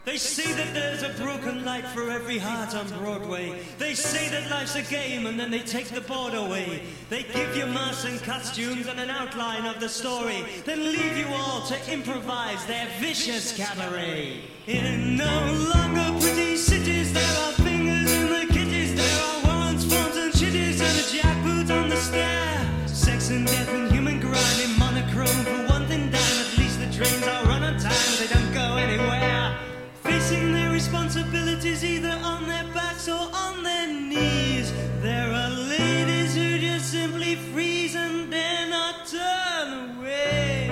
They say that there's a broken light for every heart on Broadway. They say that life's a game and then they take the board away. They give you masks and costumes and an outline of the story, then leave you all to improvise their vicious cabaret. In no longer pretty cities, there are fingers in the kitties. There are warrants, phones and chitties and a jackboot on the stair. Sex and death and human grind in monochrome. For one thing down, at least the trains are run on time. They don't go anywhere. Facing their responsibilities either on their backs or on their knees. There are ladies who just simply freeze and dare not turn away.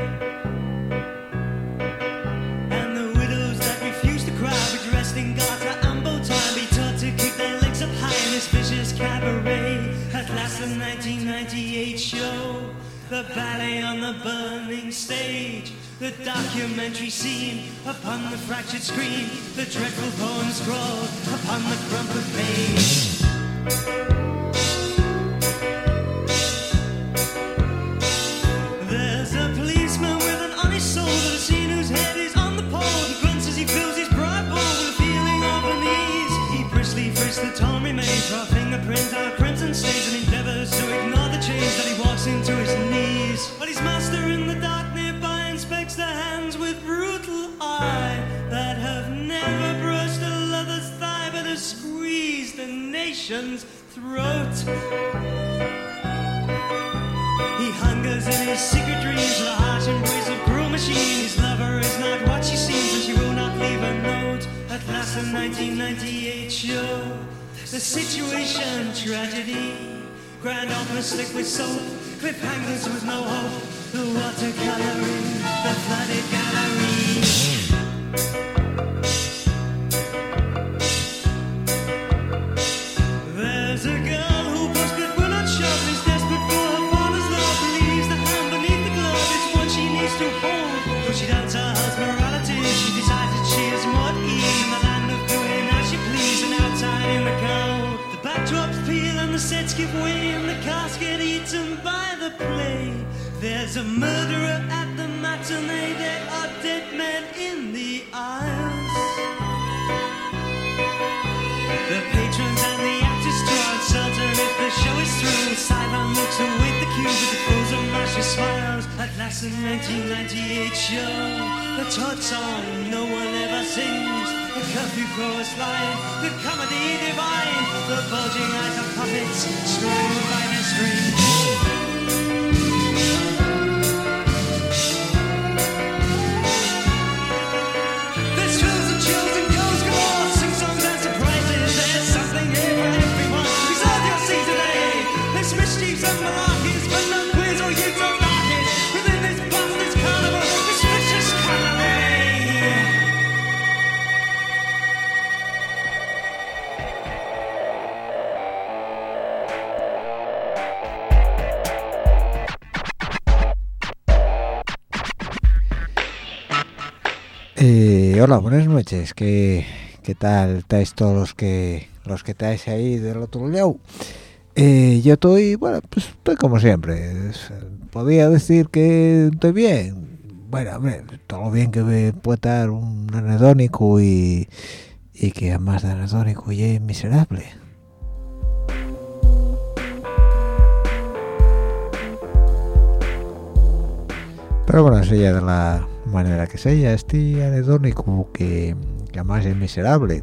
And the widows that refuse to cry be dressed in garter and bow tie, be taught to keep their legs up high in this vicious cabaret. At last the 1998 show, the ballet on the burning stage, the documentary scene upon the fractured screen, the dreadful poem scrawled upon the crumpled page. There's a policeman with an honest soul that has seen whose head is on the pole. He grunts as he fills his pride bowl with a feeling of unease. He briskly frisks the torn remains, raw fingerprints on a crimson stage, and endeavors to ignore the change that he walks into his knees. But his master in the dark nearby inspects the hands with brutal eye that have never brushed a lover's thigh but have squeezed the nation's throat. He hungers in his secret dreams for the harsh embrace of cruel machine. His lover is not what she seems and she will not leave a note. At last the 1998 show, the situation tragedy, grand opera slick with soap, cliffhangers with no hope, the watercoloring, the flooded gallery. There's a girl who busted will not shove, is desperate for her father's love, believes the hand beneath the glove is what she needs to hold. Though she doubts her husband's morality, she decides that she is more at ease in the land of doing as she please and outside in the cold. The backdrops peel and the sets give way and the cast get eaten by the play. There's a murderer at the matinee, there are dead men in the aisles. The patrons and the actors draw uncertain if the show is through. Sideline looks await the cue with the frozen mashy smiles. At last the 1998 show, the Todd song no one ever sings, the curfew chorus line, the comedy divine, the bulging eyes of puppets strung by their strings. Hola, buenas noches. ¿Qué tal estáis todos los que estáis ahí del otro lado? Yo estoy, bueno, pues estoy como siempre. Podría decir que estoy bien. Bueno, hombre, todo lo bien que puede estar un anedónico y que además de anedónico ya es miserable. Pero bueno, sea de la manera que sea, este anedónico que además es miserable,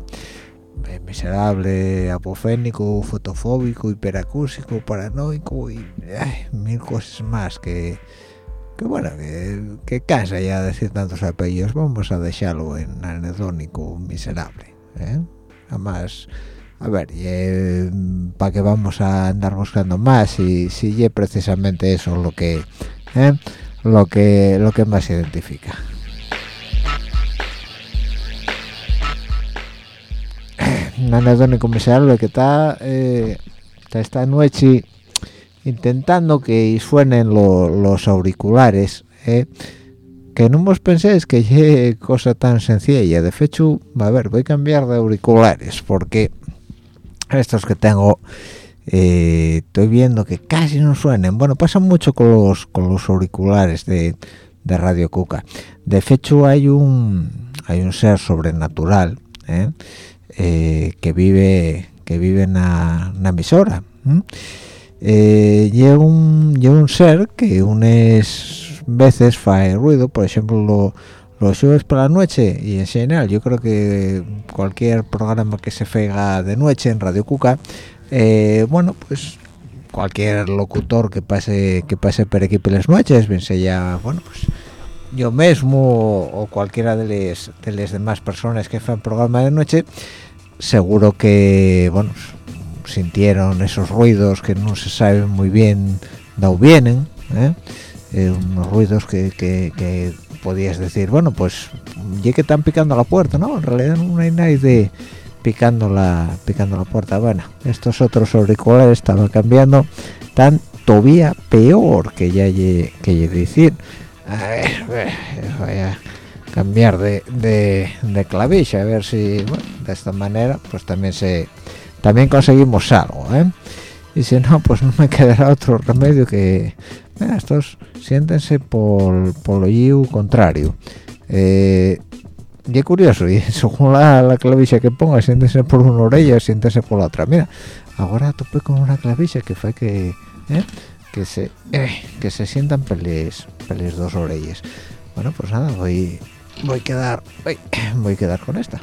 apofénico, fotofóbico, hiperacúsico, paranoico y mil cosas más que bueno, que cansa ya decir tantos apellidos. Vamos a dejarlo en anedónico miserable, además, a ver, para qué vamos a andar buscando más si es precisamente eso lo que más identifica. Un anedónico miserable que está esta noche intentando que suenen los auriculares, que no os penséis que es cosa tan sencilla. De hecho, a ver, voy a cambiar de auriculares porque estos que tengo estoy viendo que casi no suenen. Bueno, pasa mucho con los auriculares de Radio Cuca. De hecho hay un ser sobrenatural que vive en la emisora. Lleva un ser que unas veces fae ruido, por ejemplo los jueves por la noche, y en general yo creo que cualquier programa que se fega de noche en Radio Cuca, bueno, pues cualquier locutor que pase por aquí por las noches, bien sea, bueno, pues yo mismo o cualquiera de las demás personas que hacen programa de noche, seguro que, bueno, sintieron esos ruidos que no se sabe muy bien de dónde vienen, unos ruidos que podías decir, bueno, pues ya que están picando la puerta, no, en realidad no hay nadie picando la puerta. Bueno, estos otros auriculares estaban cambiando, tan todavía peor que decir, voy a cambiar de clavija, a ver si, bueno, de esta manera pues también conseguimos algo, y si no, pues no me quedará otro remedio que estos siéntense por lo yiu contrario. Y es curioso, y según la clavija que ponga, siéntense por una orella, siéntense por la otra. Mira, ahora topé con una clavija que fue que se sientan peles dos orellas. Bueno, pues nada, voy a quedar con esta.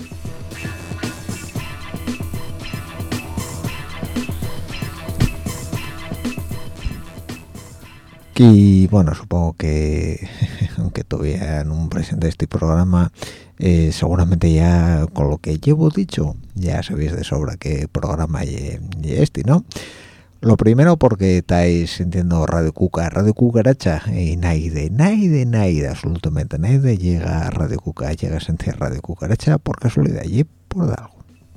Y bueno, supongo que aunque todavía no presente este programa, seguramente ya con lo que llevo dicho ya sabéis de sobra qué programa y este, ¿no? Lo primero porque estáis sintiendo Radio Cucaracha, y nadie, absolutamente nadie llega a Radio Cuca, llega a sentir Radio Cucaracha por casualidad y por algo.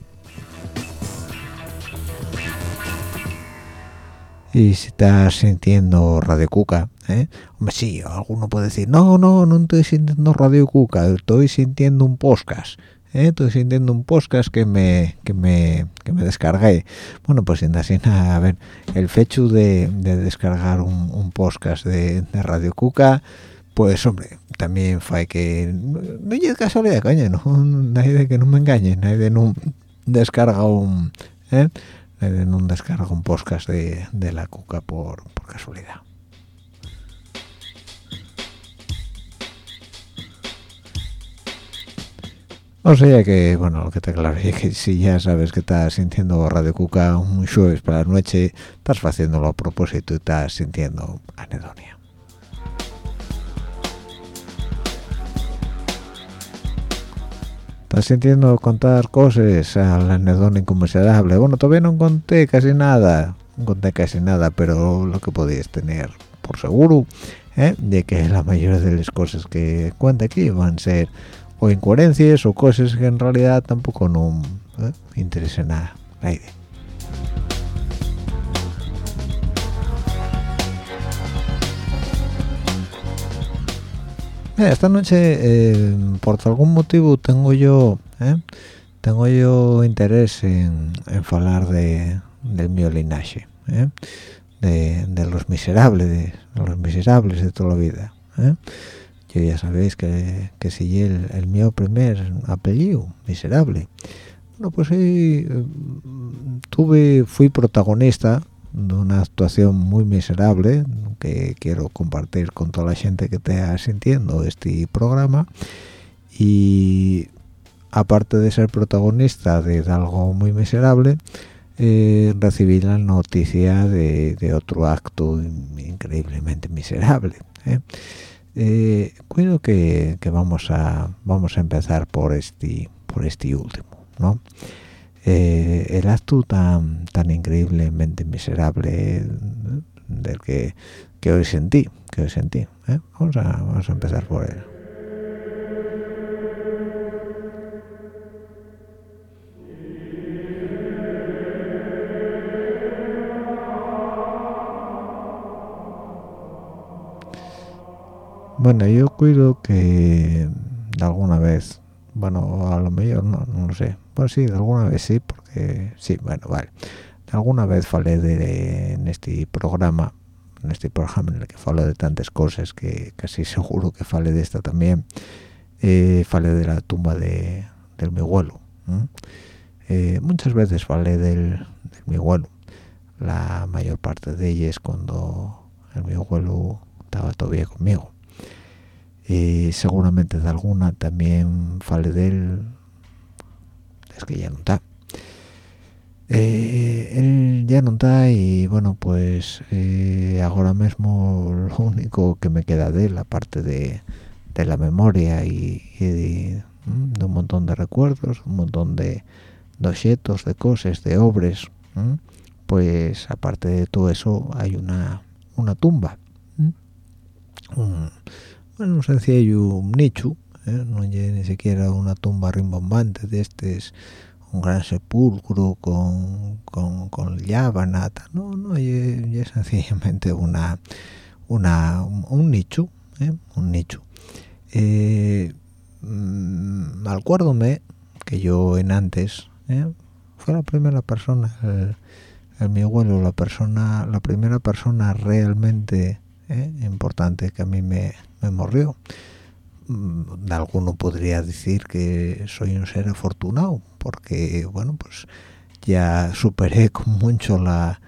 Y si estás sintiendo Radio Cuca, hombre, sí, alguno puede decir, no estoy sintiendo Radio Cuca, estoy sintiendo un podcast, estoy sintiendo un podcast que me descargué. Bueno, pues así, a ver, el fecho de descargar un podcast de Radio Cuca, pues hombre, también fue que no es casualidad, coño, no, nadie que no me engañe, nadie no descarga un podcast de la Cuca por casualidad. O sea que, bueno, lo que está claro es que si ya sabes que estás sintiendo Radio Cuca un jueves para la noche, estás haciéndolo a propósito y estás sintiendo anedonia. Estás sintiendo contar cosas al anedonia inconmensurable. Bueno, todavía no conté casi nada, pero lo que podéis tener por seguro, de que la mayoría de las cosas que cuenta aquí van a ser o incoherencias o cosas que en realidad tampoco no interesan a nadie. Mira, esta noche por algún motivo tengo yo interés en hablar del mío linaje, de los miserables de toda la vida. Yo ya sabéis que si el mío primer apellido, miserable. Bueno, pues fui protagonista de una actuación muy miserable que quiero compartir con toda la gente que esté sintiendo este programa, y aparte de ser protagonista de algo muy miserable, recibí la noticia de otro acto increíblemente miserable. Cuido que vamos a empezar por este último, ¿no? El acto tan increíblemente miserable del que hoy sentí, vamos a empezar por él. Bueno, yo cuido que alguna vez, bueno, a lo mejor no lo sé, pues sí, de alguna vez sí, porque sí, bueno, vale, alguna vez falé en este programa en este programa en el que falo de tantas cosas que casi seguro que fale de esta también, fale de la tumba del mi abuelo. Muchas veces fale del mi abuelo, la mayor parte de ellas cuando el mi abuelo estaba todavía conmigo, y seguramente de alguna también fale de él, es que ya no está. Él ya no está y bueno, pues ahora mismo lo único que me queda de él, aparte de la memoria y de un montón de recuerdos, un montón de objetos, de cosas, de obras, pues aparte de todo eso hay una tumba, un sencillo nicho, no es ni siquiera una tumba rimbombante de un gran sepulcro con llávana, no es sencillamente un nicho, un nicho. Acuérdome que yo en antes fue la primera persona, mi abuelo, la primera persona realmente importante que a mí me morrió. Alguno podría decir que soy un ser afortunado porque bueno, pues ya superé con mucho la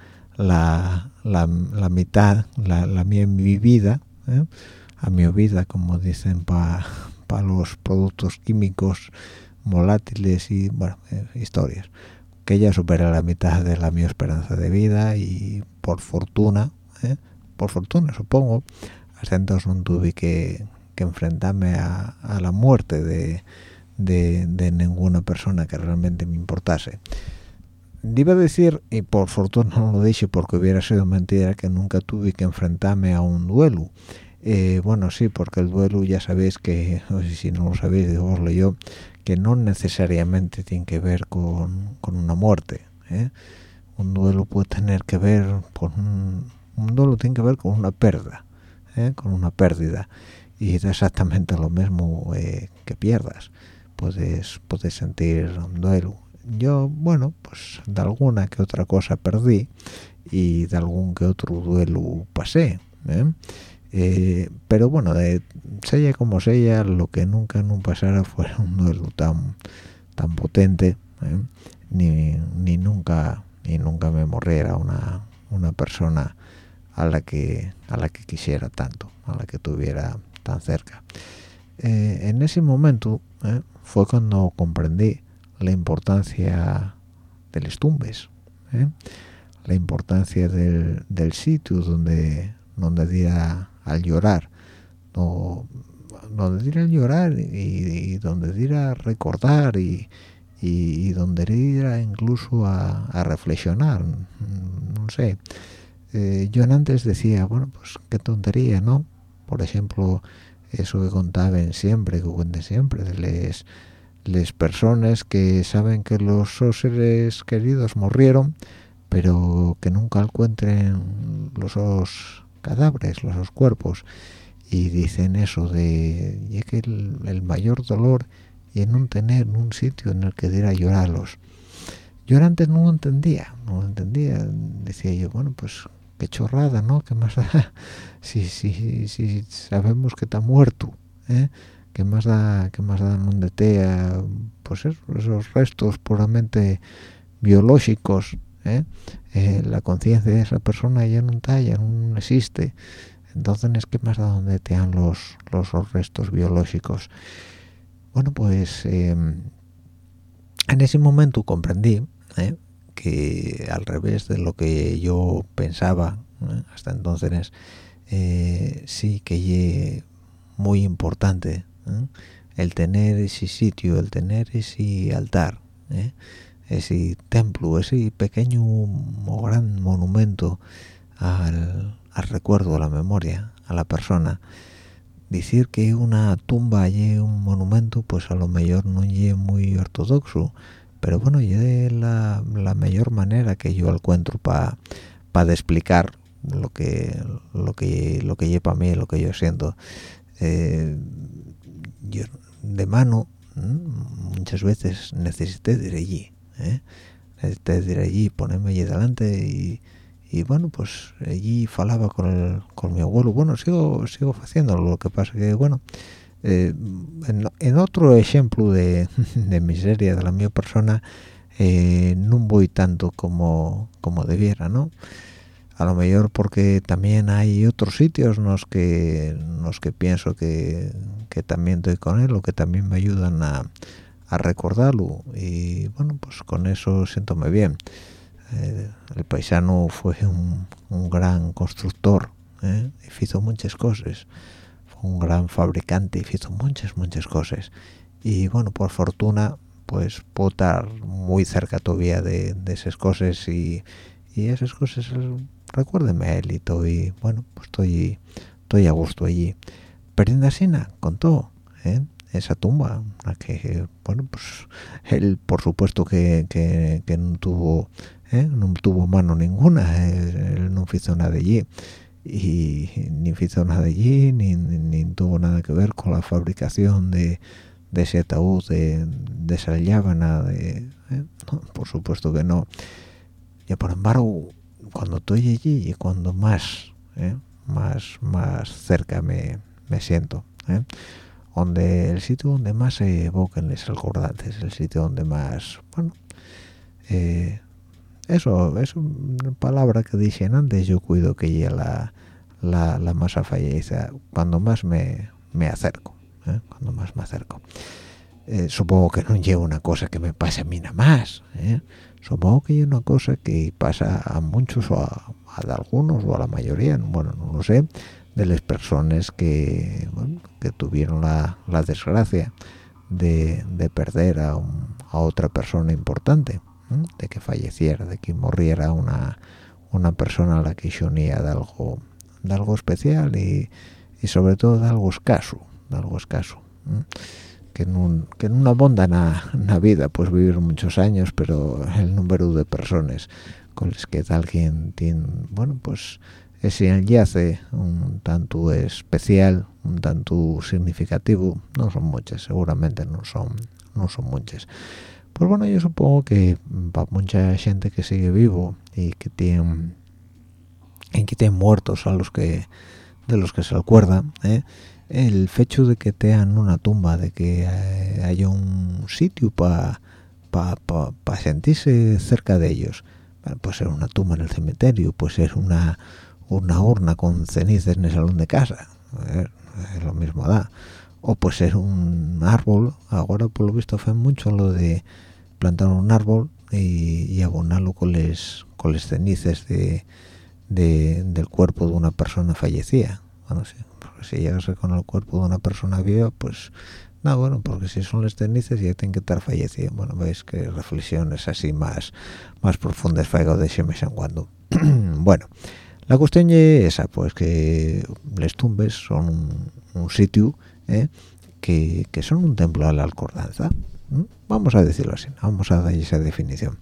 mitad, mi vida, a mi vida, como dicen para los productos químicos volátiles y bueno, historias, que ya superé la mitad de mi esperanza de vida y por fortuna supongo, hasta entonces no tuve que enfrentarme a la muerte de ninguna persona que realmente me importase. Iba a decir, y por fortuna no lo dije porque hubiera sido mentira, que nunca tuve que enfrentarme a un duelo. Bueno, sí, porque el duelo ya sabéis que, o si no lo sabéis, digoslo yo, que no necesariamente tiene que ver con una muerte. Un duelo puede tener que ver un duelo tiene que ver con una pérdida, con una pérdida, y es exactamente lo mismo que pierdas. Puedes sentir un duelo. Yo, bueno, pues de alguna que otra cosa perdí y de algún que otro duelo pasé, pero bueno, sea como sea, lo que nunca pasara fuera un duelo tan potente, ni nunca me morriera una persona a la que quisiera tanto, a la que tuviera tan cerca. En ese momento fue cuando comprendí la importancia de las tumbes, la importancia del sitio donde ir al llorar, donde ir a llorar y donde ir a recordar y donde ir incluso a reflexionar, no sé. Yo antes decía, bueno, pues qué tontería, ¿no? Por ejemplo, eso que contaban siempre, que cuenten siempre, de les personas que saben que los seres queridos murieron, pero que nunca encuentren los cadáveres, los cuerpos, y dicen eso de y que el mayor dolor y en no tener un sitio en el que ir a llorarlos. Yo antes no lo entendía, decía yo, bueno, pues qué chorrada, ¿no? ¿Qué más da? Si sabemos que está muerto, ¿qué más da donde tea, pues esos restos puramente biológicos, la conciencia de esa persona ya no está, ya no existe. Entonces, ¿qué más da donde tean los restos biológicos? Bueno, pues en ese momento comprendí que al revés de lo que yo pensaba hasta entonces, sí que es muy importante el tener ese sitio, el tener ese altar, ese templo, ese pequeño o gran monumento al recuerdo, a la memoria, a la persona. Decir que una tumba y un monumento, pues a lo mejor no es muy ortodoxo, pero bueno, es la mejor manera que yo encuentro para explicar lo que es para mí, lo que yo siento. Yo de mano muchas veces necesité de ir allí, ponerme allí delante y bueno, pues allí falaba con mi abuelo. Bueno, sigo haciéndolo, lo que pasa que, bueno, en otro ejemplo de miseria de la mi persona, no voy tanto como debiera, ¿no? A lo mejor porque también hay otros sitios en los que pienso que también estoy con él o que también me ayudan a recordarlo, y bueno, pues con eso siéntome bien. El paisano fue un gran constructor, y hizo muchas cosas, fue un gran fabricante y hizo muchas cosas, y bueno, por fortuna pues puedo estar muy cerca todavía de esas cosas, y esas cosas recuérdeme a él, y estoy, bueno, pues estoy a gusto allí. Perdiendo así con todo, esa tumba, la que, bueno, pues él por supuesto que no tuvo mano ninguna, él no hizo nada allí, y ni hizo nada allí, ni tuvo nada que ver con la fabricación de ese ataúd, de esa llábana, no, por supuesto que no. Y por embargo, cuando estoy allí y cuando más cerca me siento, el sitio donde más se evocan los acordantes, el sitio donde más, bueno, eso es una palabra que dicen antes, yo cuido que ya la masa falleza, cuando más me acerco, cuando más me acerco. Supongo que no lleva una cosa que me pase a mí nada más, supongo que hay una cosa que pasa a muchos o a algunos o a la mayoría, bueno, no lo sé, de las personas que, bueno, que tuvieron la desgracia de perder a otra persona importante, de que falleciera, de que muriera una persona a la que yo unía de algo especial, y sobre todo de algo escaso, que no abonda en la vida, pues vivir muchos años, pero el número de personas con las que alguien tiene, bueno, pues ese enlace un tanto especial, un tanto significativo, no son muchas, seguramente no son muchas. Pues bueno, yo supongo que para mucha gente que sigue vivo y que tiene muertos de los que se acuerda, el hecho de que tengan una tumba, de que haya un sitio para sentirse cerca de ellos, puede ser una tumba en el cementerio, puede ser una urna con cenizas en el salón de casa, es lo mismo da, o puede ser un árbol. Ahora por lo visto hace mucho lo de plantar un árbol y abonarlo con les cenizas del cuerpo de una persona fallecida. Bueno, sí, porque si llegase con el cuerpo de una persona viva, pues no, bueno, porque si son las cenizas ya tienen que estar fallecidas. Bueno, veis que reflexiones así más profundas faigo de vez en cuando. Bueno, la cuestión es esa, pues que les tumbes son un sitio, que son un templo a la acordanza. Vamos a decirlo así, vamos a dar esa definición.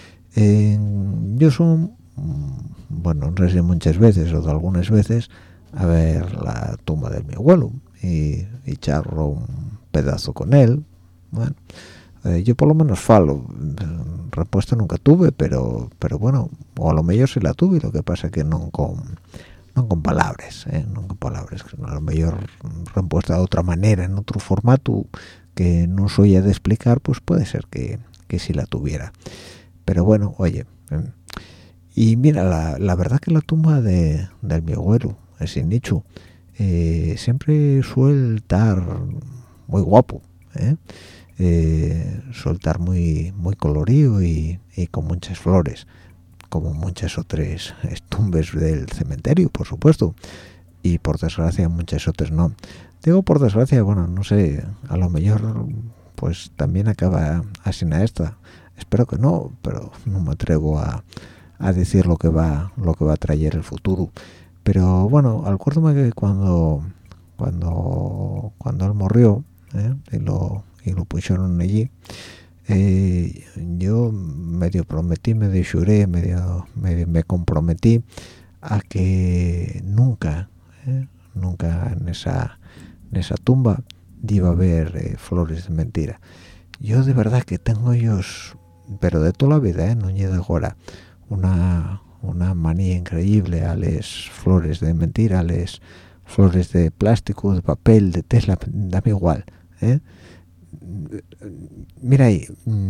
Yo son, bueno, no sé, muchas veces o de algunas veces a ver la tumba de mi abuelo y charro un pedazo con él. Bueno, yo por lo menos falo, respuesta nunca tuve, pero bueno, o a lo mejor sí la tuve, lo que pasa es que no con palabras, no con palabras, a lo mejor respuesta de otra manera, en otro formato que no soy de explicar, pues puede ser que sí la tuviera. Pero bueno, oye, y mira, la verdad que la tumba del mi abuelo, ese nicho, siempre suele estar muy guapo, suele estar muy colorido y con muchas flores, como muchas otras tumbas del cementerio, por supuesto, y por desgracia muchas otras no. Digo por desgracia, bueno, no sé, a lo mejor pues también acaba así en esta. Espero que no, pero no me atrevo a decir lo que va a traer el futuro. Pero bueno, acuérdame que cuando él murió, y lo pusieron allí, yo medio prometí, medio juré, medio me comprometí a que nunca en esa tumba iba a haber flores de mentira. Yo de verdad que tengo ellos, pero de toda la vida, no llega de ahora, una manía increíble a las flores de mentira, a las flores de plástico, de papel, de tela, dame igual, ¿eh? Mira ahí,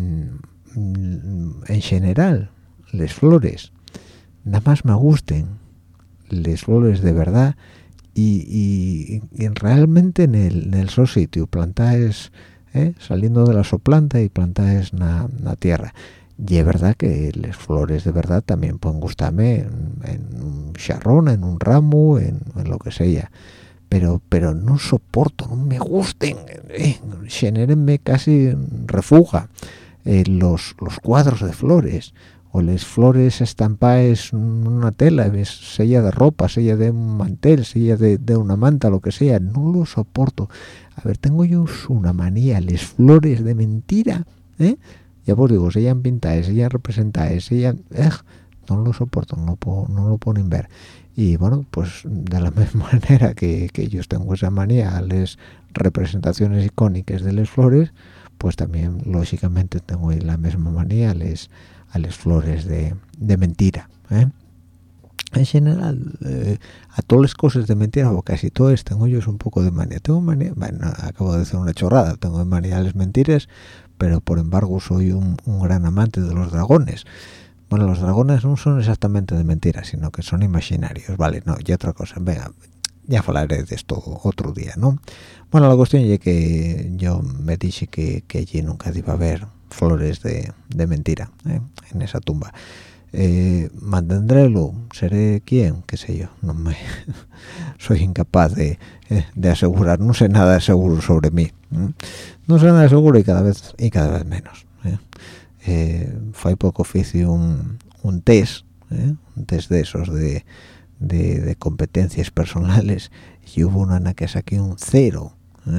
en general, las flores, nada más me gusten las flores de verdad y realmente en el so sitio, plantaes, saliendo de la soplanta y plantaes en la tierra. Y es verdad que las flores de verdad también pueden gustarme en un charrón, en un ramo, en lo que sea. Pero no soporto, no me gusten, generenme casi refugia los cuadros de flores o las flores estampadas en una tela, sella de ropa, sella de un mantel, sella de una manta, lo que sea, no lo soporto. A ver, tengo yo una manía, las flores de mentira, ya vos digo, sellan pintadas, sellan representadas, sellan... no lo soporto, no lo puedo ver. Y bueno, pues de la misma manera que yo tengo esa manía a las representaciones icónicas de las flores, pues también lógicamente tengo la misma manía a las flores de mentira, En general, a todas las cosas de mentira, o casi todas, tengo yo un poco de manía. Tengo manía, bueno, acabo de decir una chorrada, tengo manía a las mentiras, pero por embargo soy un gran amante de los dragones. Bueno, los dragones no son exactamente de mentira, sino que son imaginarios, vale, no, y otra cosa, venga, ya hablaré de esto otro día, ¿no? Bueno, la cuestión es que yo me dije que allí nunca iba a haber flores de mentira, en esa tumba. Mantendrélo, seré quién, qué sé yo, no me soy incapaz de asegurar, no sé nada seguro sobre mí, no sé nada seguro y cada vez menos. Fue poco oficio un test de esos de competencias personales y hubo una en la que saqué un 0,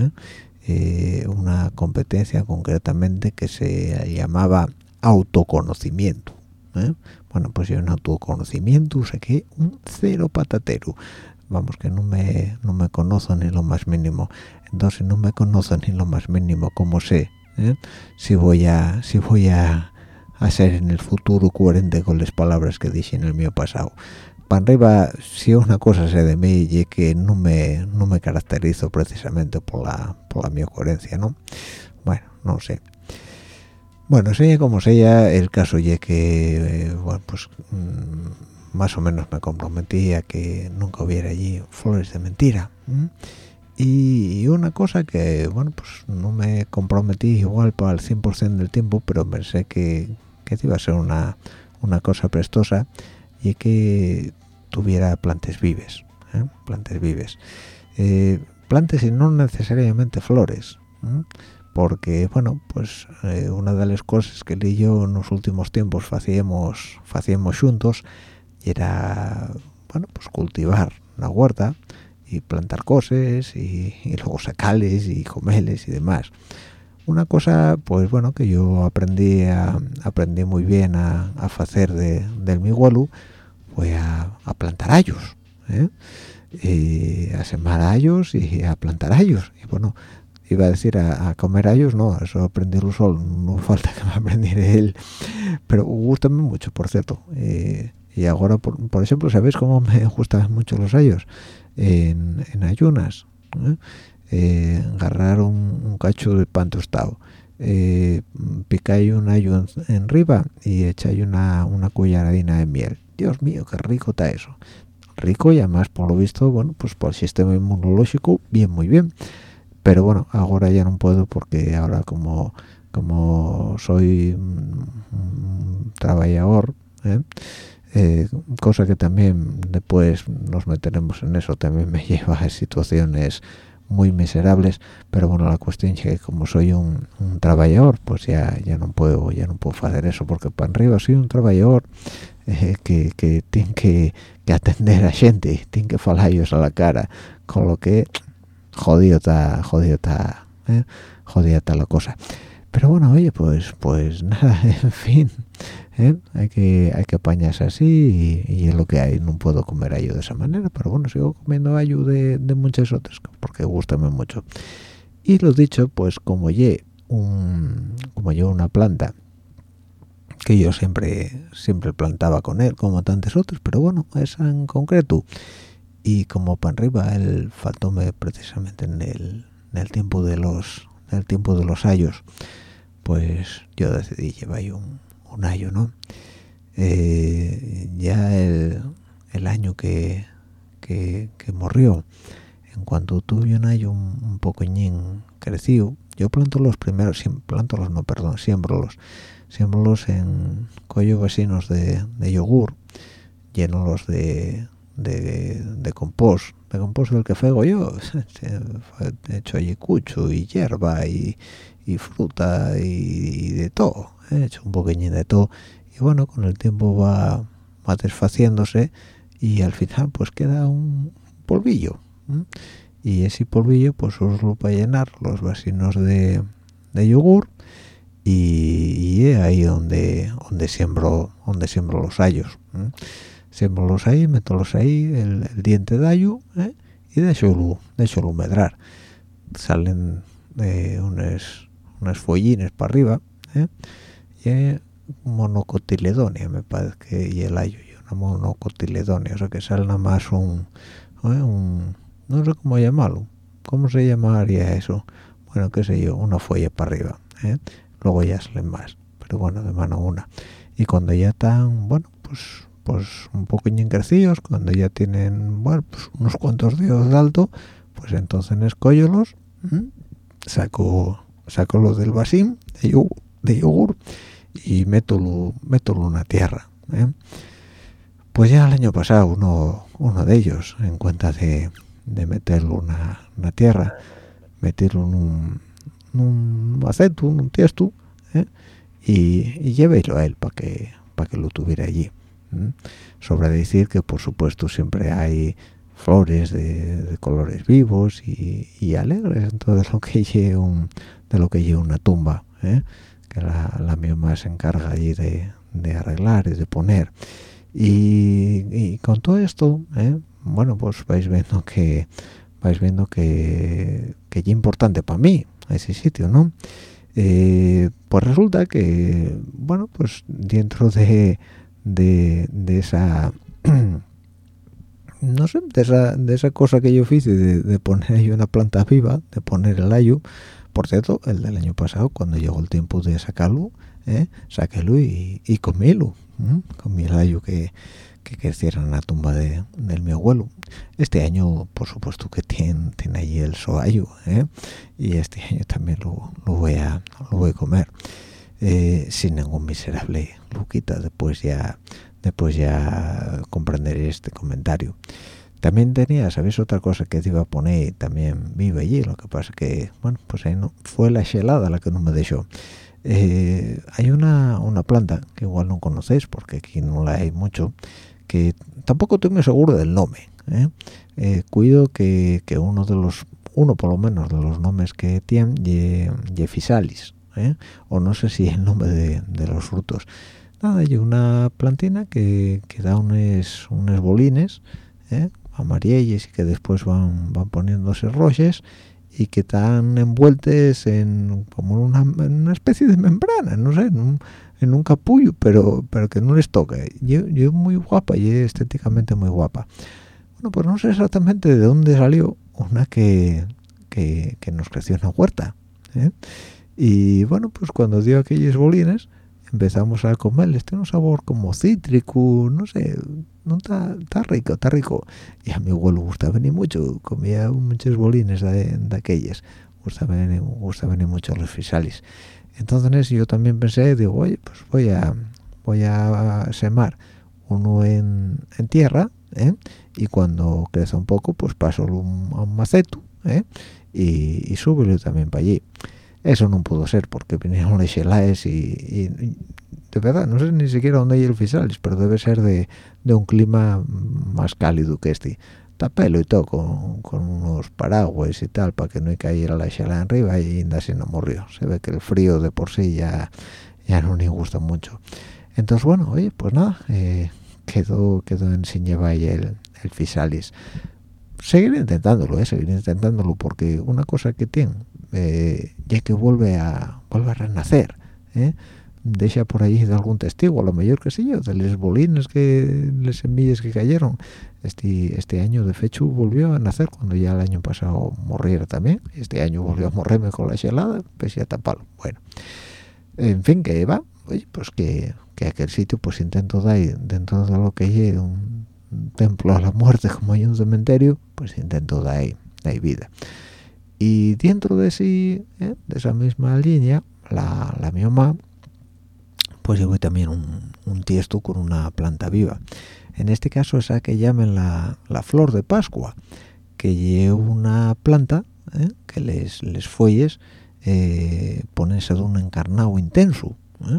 una competencia concretamente que se llamaba autoconocimiento, bueno, pues yo en autoconocimiento saqué un 0 patatero, vamos, que no me conozco ni lo más mínimo. Entonces no me conozco ni lo más mínimo, como sé si voy a ser en el futuro coherente con las palabras que dije en el mío pasado. Para arriba, si una cosa sé de mí y que no me caracterizo precisamente por la mi coherencia, ¿no? Bueno, no sé. Bueno, sea como sea, el caso es que bueno, pues más o menos me comprometí a que nunca hubiera allí flores de mentira. Y una cosa que, bueno, pues no me comprometí igual para el 100% del tiempo, pero pensé que iba a ser una cosa prestosa y que tuviera plantas vives, plantas vives. Plantas y no necesariamente flores, porque, bueno, pues una de las cosas que leí yo en los últimos tiempos hacíamos juntos y era, bueno, pues cultivar una huerta y plantar cosas y luego sacarles y comerles y demás. Una cosa, pues bueno, que yo aprendí muy bien a hacer del mi abuelo, fue a plantar ayos, y a sembrar ayos y a plantar ayos. Y bueno, iba a decir a comer ayos, no, eso aprenderlo solo, no falta que me aprendiera él, pero gustame mucho, por cierto. Y ahora, por ejemplo, ¿sabéis cómo me gustan mucho los ayos? En ayunas, agarrar un cacho de pan tostado, picáis un ayo en riba y echáis una cucharadina de miel. Dios mío, qué rico está eso, rico, y además por lo visto, bueno, pues por el sistema inmunológico bien, muy bien. Pero bueno, ahora ya no puedo, porque ahora como soy un trabajador, cosa que también después nos meteremos en eso, también me lleva a situaciones muy miserables, pero bueno, la cuestión es que como soy un trabajador, pues ya no puedo hacer eso, porque para arriba soy un trabajador que tiene que atender a gente, tiene que falar ellos a la cara, con lo que jodido está la cosa. Pero bueno, oye, pues nada, en fin, hay que apañarse así y es lo que hay. No puedo comer ayu de esa manera, pero bueno, sigo comiendo ayu de muchas otras, porque gustame mucho. Y lo dicho, pues como una planta que yo siempre plantaba con él, como tantos otros, pero bueno, esa en concreto. Y como para arriba, él faltóme precisamente en el tiempo de los ayos, pues yo decidí llevar ahí un ayo, ¿no? Ya el año que murió, en cuanto tuve un ayo un poquillín crecido, yo planto los primeros, siembrolos en collo vecinos de yogur, llenos de compost del que fuego yo. He hecho allí cucho y hierba y fruta y de todo, he hecho un poquillín de todo, y bueno, con el tiempo va desfaciéndose y al final pues queda un polvillo, ¿m? Y ese polvillo pues uslo para llenar los vasinos de yogur, y es ahí donde siembro los ayos, ¿m? Siembro los ahí, meto ahí, el diente de ayo, y déjalo medrar. Salen unas follines para arriba, y monocotiledonia me parece que, y el ayo y una monocotiledonia, o sea que sale nada más no sé cómo llamarlo, cómo se llamaría eso, bueno, qué sé yo, una folla para arriba, luego ya salen más, pero bueno, de mano una. Y cuando ya están, bueno, pues un poquillo crecidos, cuando ya tienen, bueno, pues unos cuantos dedos de alto, pues entonces escóyolos, saco los del vasín de yogur y métolo en la tierra, Pues ya el año pasado uno de ellos, en cuenta de meterlo en la tierra, meterlo en un maceto, en un tiesto, y llévelo a él para que lo tuviera allí. Sobre decir que por supuesto siempre hay flores de colores vivos y alegres en todo lo que lleva una tumba, que la mi mamá se encarga allí de arreglar y de poner, y con todo esto, bueno, pues vais viendo que es importante para mí ese sitio, ¿no? Pues resulta que, bueno, pues dentro de esa no sé, de esa cosa que yo hice de poner ahí una planta viva, de poner el ayo. Por cierto, el del año pasado, cuando llegó el tiempo de sacarlo, saquélo y comílo, comí el ayo que creciera en la tumba del mi abuelo. Este año, por supuesto, que tiene allí el soayo, y este año también lo voy a comer, sin ningún miserable luquita. Después ya comprenderé este comentario. También tenía, ¿sabéis? Otra cosa que te iba a poner, también vive allí, lo que pasa que, bueno, pues ahí no, fue la helada la que no me dejó. Hay una planta que igual no conocéis porque aquí no la hay mucho, que tampoco estoy muy seguro del nombre, cuido que uno por lo menos de los nombres que tienen ye fisalis, o no sé si el nombre de los frutos. Nada, hay una plantina que da unos bolines, amarillos, y que después van poniéndose rojes y que están envueltos como en una especie de membrana, no sé, en un capullo, pero que no les toca. Yo muy guapa, y estéticamente muy guapa. Bueno, pues no sé exactamente de dónde salió una que nos creció en la huerta, y bueno, pues cuando dio aquellos bolines empezamos a comerles. Tiene un sabor como cítrico, no sé, no está rico, y a mi abuelo gustaba venir mucho, comía muchos bolines de aquellas, gustaba venir mucho los fisalis. Entonces yo también pensé, digo, oye, pues voy a semar uno en tierra, y cuando crezca un poco pues paso a un maceto, y súbelo también para allí. Eso no pudo ser porque vinieron las heladas y de verdad no sé ni siquiera dónde hay el fisalis, pero debe ser de un clima más cálido que este. Tapelo y todo con unos paraguas y tal para que no cayera la helada arriba, y así no murió. Se ve que el frío de por sí ya no le gusta mucho. Entonces bueno, oye, pues nada, quedó en sin llevar el fisalis. Seguir intentándolo porque una cosa que tiene, ya que vuelve a renacer, deja por ahí de algún testigo, a lo mejor que sí yo, de los bolines, que las semillas que cayeron. Este año de fecho volvió a nacer, cuando ya el año pasado morriera también. Este año volvió a morrerme con la gelada, pese a taparlo. Bueno, en fin, que va, oye, pues que aquel sitio pues intento dar dentro de lo que hay un templo a la muerte, como hay un cementerio, pues intento dar ahí vida. Y dentro de sí, de esa misma línea, la mi mamá, pues llevo también un tiesto con una planta viva. En este caso esa que llaman la flor de Pascua, que lleva una planta que les fuelles ponerse de un encarnado intenso.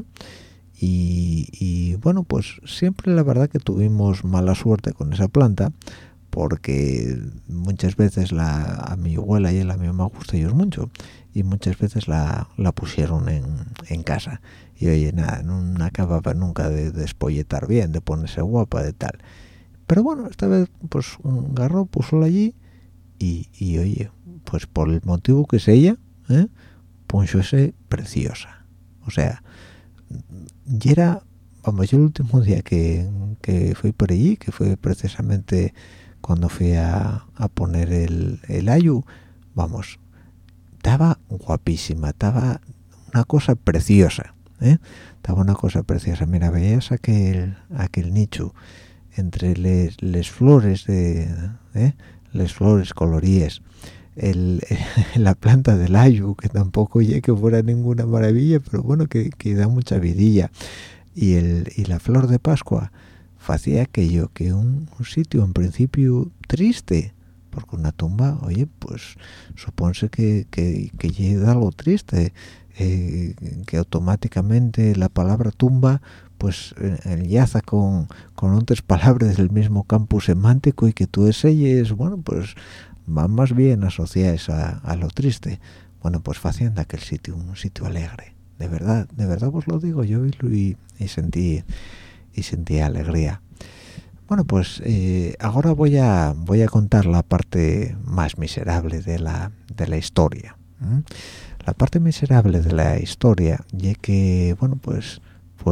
Y bueno, pues siempre la verdad que tuvimos mala suerte con esa planta, porque muchas veces a mi abuela y a mi mamá gusta ellos mucho, y muchas veces la pusieron en casa, y oye, nada, no acababa nunca de despolletar bien, de ponerse guapa, de tal. Pero bueno, esta vez pues un garro puso allí, y oye, pues por el motivo que es ella, ponchóse preciosa. O sea, y era, vamos, yo el último día que fui por allí, que fue precisamente cuando fui a poner el ayu, vamos, estaba guapísima, estaba una cosa preciosa, estaba una cosa preciosa. Mira, veías aquel nicho entre les flores les flores coloríes, la planta del ayu, que tampoco ya que fuera ninguna maravilla, pero bueno, que da mucha vidilla, y la flor de Pascua hacía aquello, que un sitio en principio triste, porque una tumba, oye, pues supónse que llega algo triste, que automáticamente la palabra tumba pues enlaza con otras palabras del mismo campo semántico, y que tú es bueno, pues van más bien asociadas a lo triste. Bueno, pues hacían de aquel sitio un sitio alegre, de verdad os lo digo, yo y sentí alegría. Bueno, pues ahora voy a contar la parte más miserable de la historia. La parte miserable de la historia, ya que, bueno, pues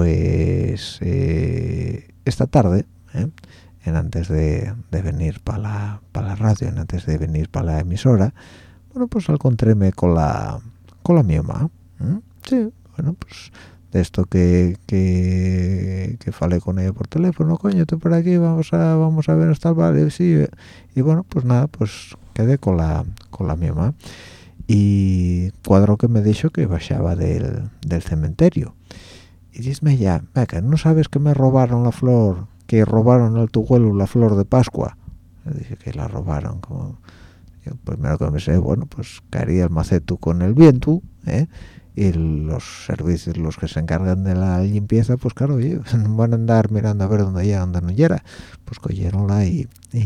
esta tarde, antes de venir para la radio, antes de venir para la emisora, bueno, pues encontréme con la mi mamá. Sí, bueno, pues de esto que falé con ella por teléfono, coño, estoy por aquí, vamos a ver hasta el vale, sí, y bueno, pues nada, pues quedé con la mi mamá, y cuadro que me dijo que bajaba del cementerio, y dísme ya, venga, ¿no sabes que me robaron la flor, que robaron al tu abuelo la flor de Pascua? Le dije que la robaron, como yo primero que me sé, bueno, pues caería el maceto con el viento, y los servicios, los que se encargan de la limpieza, pues claro, oye, no van a andar mirando a ver dónde ya, dónde no llega, pues cogieronla y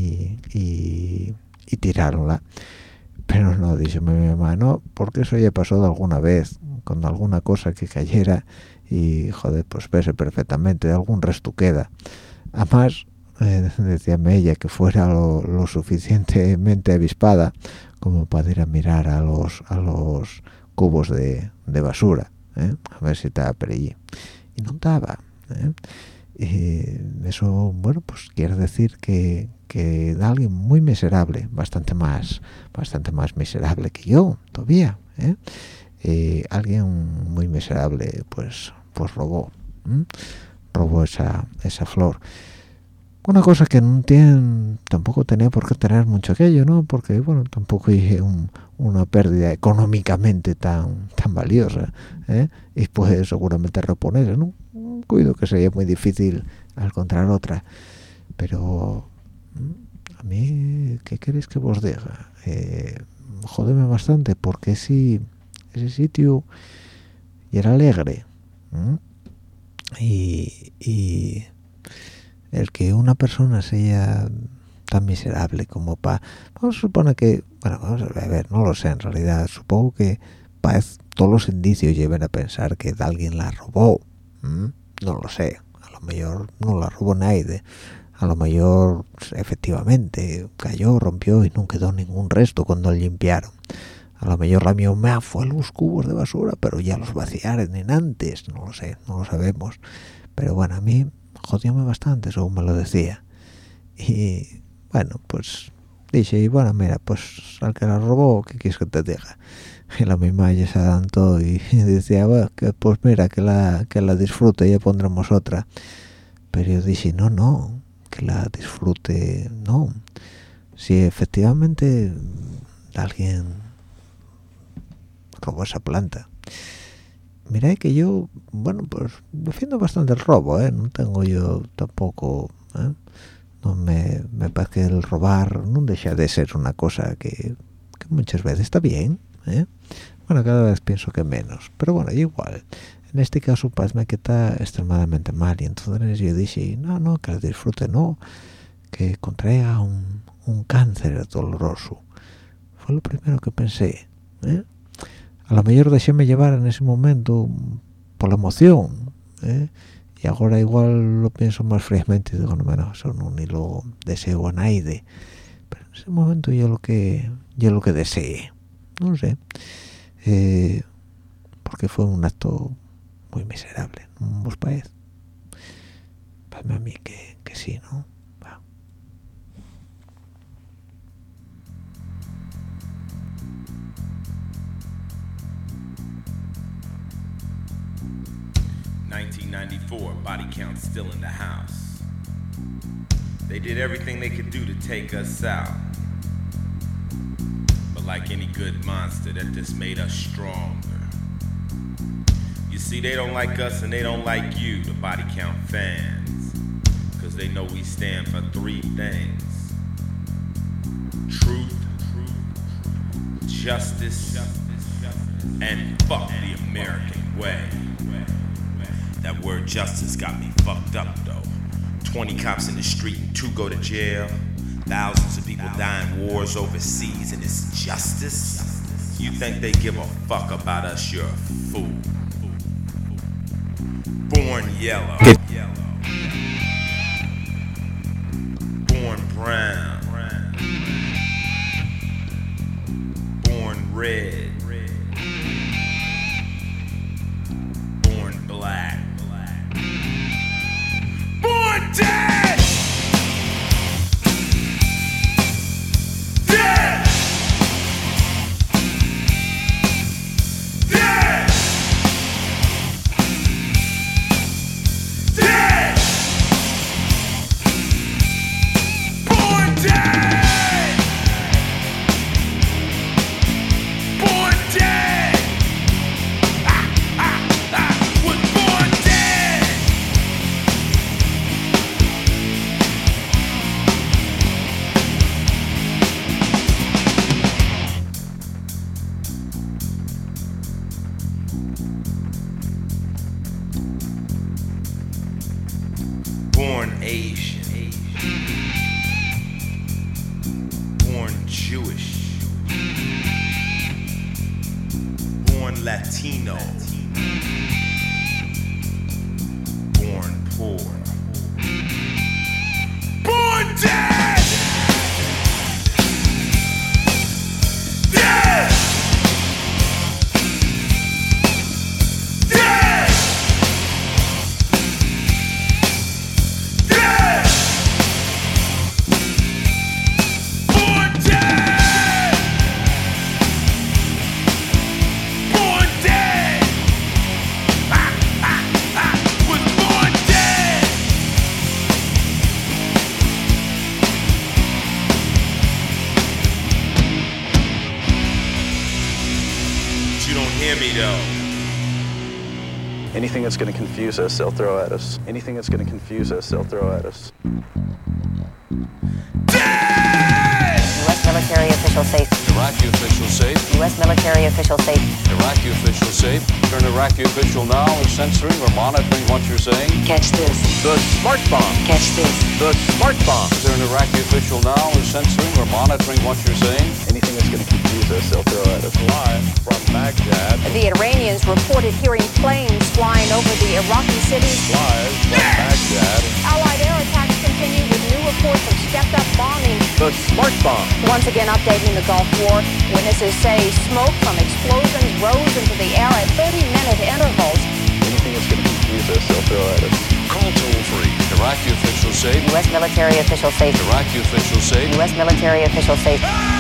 tiraronla. Pero no, dice mi mamá, no, porque eso ya pasó alguna vez, con alguna cosa que cayera, y joder, pues pese perfectamente, algún resto queda. Además, decíame ella que fuera lo suficientemente avispada como para ir a mirar a los cubos de basura, a ver si estaba por allí, y no estaba. Eso, bueno, pues quiere decir que alguien muy miserable, bastante más miserable que yo todavía, alguien muy miserable pues robó esa flor. Una cosa que tampoco tenía por qué tener mucho aquello, ¿no? Porque, bueno, tampoco hay una pérdida económicamente tan valiosa, y puede seguramente reponerse, ¿no? Cuido que sería muy difícil encontrar otra. Pero a mí, ¿qué queréis que vos diga? Jódeme bastante, porque si ese sitio era alegre, y el que una persona sea tan miserable como vamos a suponer que, bueno, vamos a ver, no lo sé en realidad, supongo que todos los indicios lleven a pensar que alguien la robó, no lo sé, a lo mejor no la robó nadie, a lo mejor efectivamente cayó, rompió y no quedó ningún resto cuando limpiaron, A lo mejor la miomea fue a los cubos de basura, pero ya los vaciaron en antes, no lo sé, no lo sabemos. Pero bueno, a mí jodióme bastante, según me lo decía. Y bueno, pues dije, y bueno, mira, pues al que la robó, ¿qué quieres que te diga? Y la misma ya se adelantó y decía, bueno, que pues mira, que la disfrute, ya pondremos otra. Pero yo dije, no, que la disfrute, no. Si efectivamente alguien robó esa planta. Mirad que yo, bueno, pues defiendo bastante el robo, no tengo yo tampoco, no me parece que el robar no deja de ser una cosa que muchas veces está bien, bueno, cada vez pienso que menos, pero bueno, igual, en este caso pasme que está extremadamente mal, y entonces yo dije, no, que la disfrute, no, que contraiga un cáncer doloroso. Fue lo primero que pensé, A lo mejor dejéme llevar en ese momento por la emoción, y ahora igual lo pienso más fríamente y digo, no, eso no ni lo deseo a nadie, pero en ese momento yo lo que deseé, no sé, porque fue un acto muy miserable, ¿no os parece? Parece a mí que sí, ¿no? Va. $1994, body count still in the house. They did everything they could do to take us out. But like any good monster, that just made us stronger. You see, they don't like us and they don't like you, the body count fans. Cause they know we stand for three things. Truth, justice, and fuck the American way. That word justice got me fucked up though. 20 cops in the street and 2 go to jail. Thousands of people die in wars overseas, and it's justice? You think they give a fuck about us? You're a fool. Born yellow. Born brown. Born red. Born black. Born dead! Dead! Dead! Dead! Born dead! Born dead! Was born dead! Born Asian, born Jewish, born Latino, born poor, born dead! Dead! Dead! Dead! Born dead! Born dead! Was born dead! But you don't hear me though. Anything that's going to confuse us, they'll throw at us. Anything that's going to confuse us, they'll throw at us. Dead! U.S. military official safe. Iraqi official safe. U.S. military official safe. Iraqi official safe. Turn Iraqi official now is censoring or monitoring what you're saying. Catch this. The smart bomb. Catch this. The smart bomb. Is there an Iraqi official now is censoring or monitoring what you're saying? Anything that's going to confuse us, they'll throw at us. Live from Baghdad. The Iranians reported hearing planes flying over the Iraqi cities. Live from Baghdad. Allied air attacks continue with new reports of stepped-up bombing. The Smart Bomb. Once again updating the Gulf War. Witnesses say smoke from explosions rose into the air at 30-minute intervals. Anything that's going to confuse us, they'll throw at us. Call toll-free. Iraqi officials say. U.S. military officials say. Iraqi officials say. U.S. military officials say.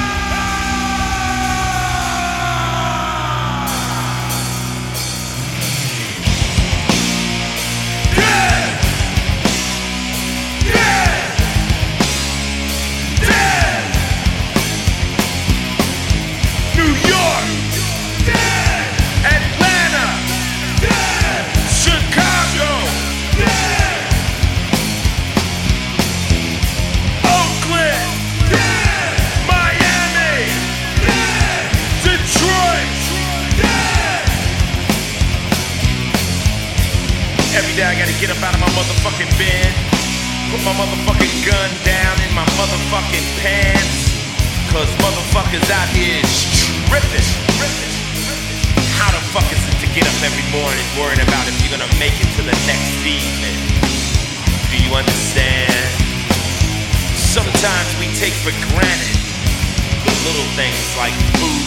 Every day I gotta get up out of my motherfucking bed, put my motherfucking gun down in my motherfucking pants, cause motherfuckers out here is tripping. How the fuck is it to get up every morning worrying about if you're gonna make it to the next evening? Do you understand? Sometimes we take for granted little things like food,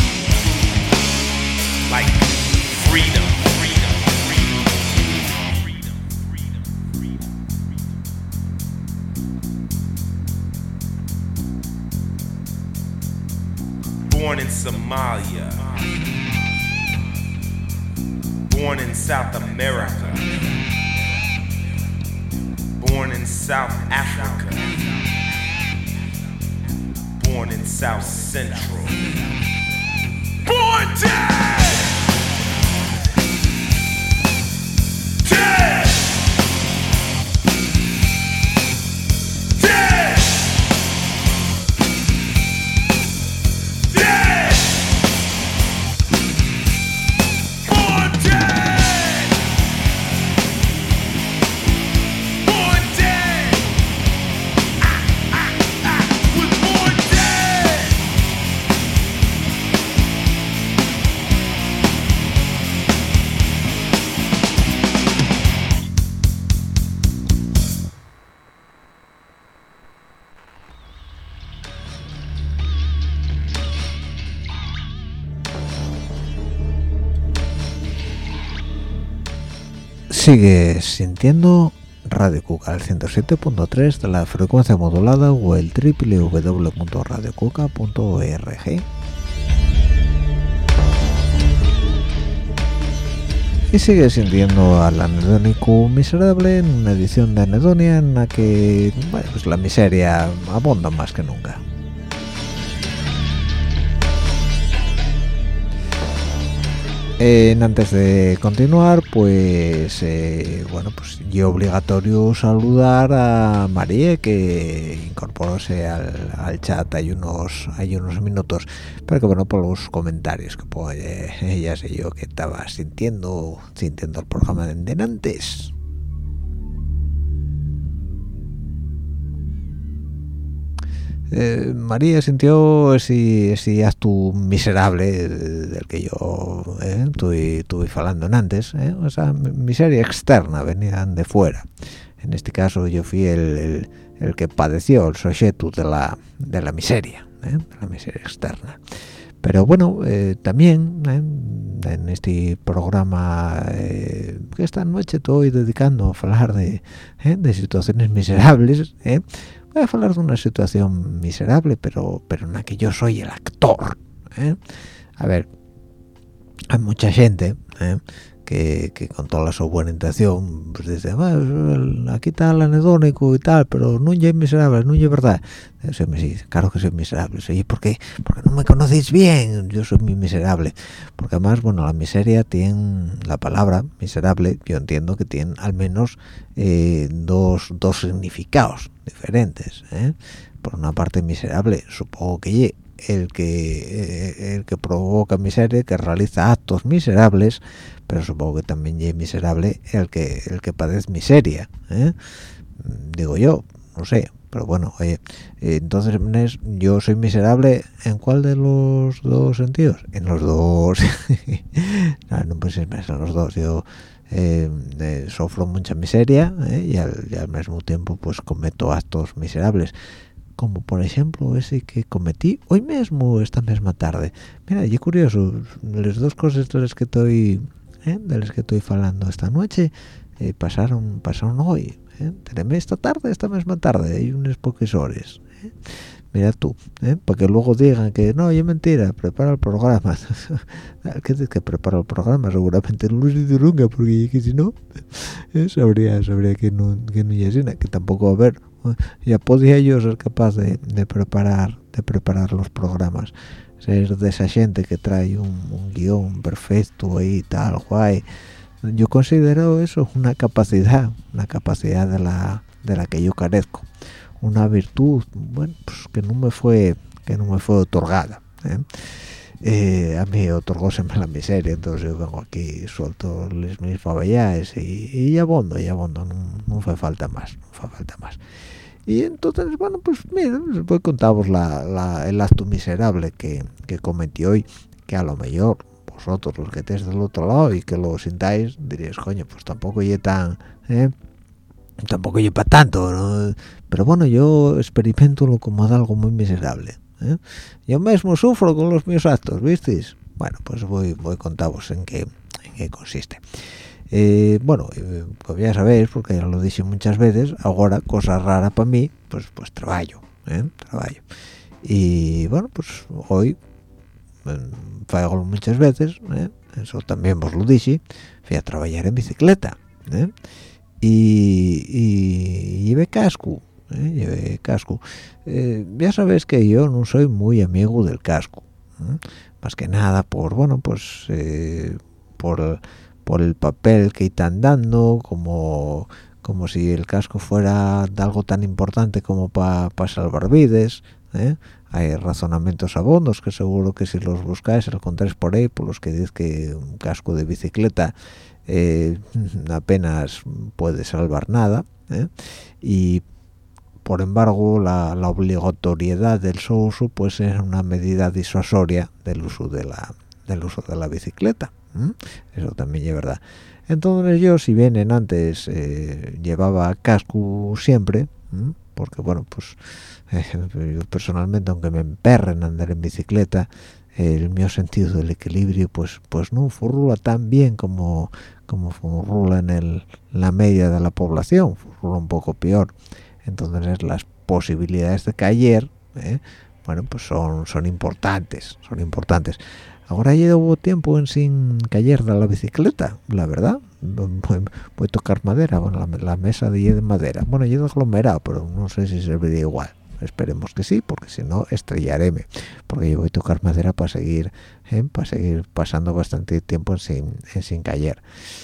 like freedom. Born in Somalia, born in South America, born in South Africa, born in South Central, born dead! Dead! Dead! Sigue sintiendo Radio Cuca al 107.3 de la frecuencia modulada o el www.radiocuca.org. Y sigue sintiendo al anedónico miserable en una edición de Anedonia en la que, bueno, pues la miseria abunda más que nunca. Antes de continuar, pues bueno, pues yo obligatorio saludar a María, que incorporóse al chat hay unos minutos, pero que bueno, por los comentarios que pone ella sé yo que estaba sintiendo el programa de antes. María sintió ese acto miserable del que yo estuve hablando antes, esa miseria externa, venían de fuera. En este caso yo fui el que padeció el sujeto de la miseria, de la miseria externa. Pero bueno, también en este programa que esta noche estoy dedicando a hablar de situaciones miserables, voy a hablar de una situación miserable, pero en la que yo soy el actor. A ver, hay mucha gente que con toda su buena intención pues dice, aquí está el anedónico y tal, pero no es miserable, no es verdad. Sí, claro que soy miserable. ¿Y por qué? Porque no me conocéis bien, yo soy muy miserable. Porque además, bueno, la miseria tiene, la palabra miserable, yo entiendo que tiene al menos dos significados diferentes. Por una parte, miserable, supongo que el que provoca miseria, que realiza actos miserables, pero supongo que también es miserable el que padece miseria, digo yo, no sé, pero bueno, oye, entonces yo soy miserable ¿en cuál de los dos sentidos? En los dos. No penséis más en los dos. Yo sufro mucha miseria y al mismo tiempo pues cometo actos miserables. como por ejemplo ese que cometí hoy mismo, esta misma tarde. Mira, y curioso, las dos cosas de las que estoy hablando esta noche pasaron hoy. Teneme esta misma tarde, hay unas pocas horas. Mira tú, para que luego digan que no, es mentira, prepara el programa. ¿Qué es que prepara el programa? Seguramente Luis de Durunga, porque que si no, sabría que no es así, que tampoco, a ver, ya podía yo ser capaz de preparar los programas, ser de esa gente que trae un guión perfecto y tal, guay. Yo considero eso una capacidad de la que yo carezco, una virtud, bueno, pues que no me fue otorgada. A mí otorgóseme la miseria, entonces yo vengo aquí, suelto mis fabellaes y abondo, no fue falta más. Y entonces, bueno, pues mira, voy a contaros el acto miserable que cometí hoy, que a lo mejor vosotros los que estéis del otro lado y que lo sintáis, diréis, coño, pues tampoco es tan... tampoco es para tanto, ¿no? Pero bueno, yo experimento como algo muy miserable. Yo mismo sufro con los míos actos, ¿visteis? Bueno, pues voy a contaros en qué consiste. Bueno, pues ya sabéis, porque ya lo dije muchas veces, ahora, cosa rara para mí, pues trabajo. Y bueno, pues hoy, hago muchas veces, eso también os lo dije, fui a trabajar en bicicleta, y llevé casco. Ya sabéis que yo no soy muy amigo del casco, más que nada por el papel que están dando, como si el casco fuera de algo tan importante como para salvar vidas. Hay razonamientos abondos que seguro que si los buscáis lo encontráis por ahí, por los que dicen que un casco de bicicleta apenas puede salvar nada, y por embargo la obligatoriedad del su uso pues es una medida disuasoria del uso de la bicicleta. Eso también es verdad. Entonces yo, si bien en antes llevaba casco siempre, porque bueno, pues yo personalmente, aunque me emperren andar en bicicleta, el mío sentido del equilibrio pues no furrula tan bien como furrula en la media de la población, furrula un poco peor. Entonces las posibilidades de caer, bueno, pues son importantes. Ahora llevo tiempo sin caer de la bicicleta, la verdad. Voy a tocar madera, bueno, la mesa de madera. Bueno, yo he aglomerado, pero no sé si serviría igual. Esperemos que sí, porque si no estrellareme, porque yo voy a tocar madera para seguir pasando bastante tiempo sin caer.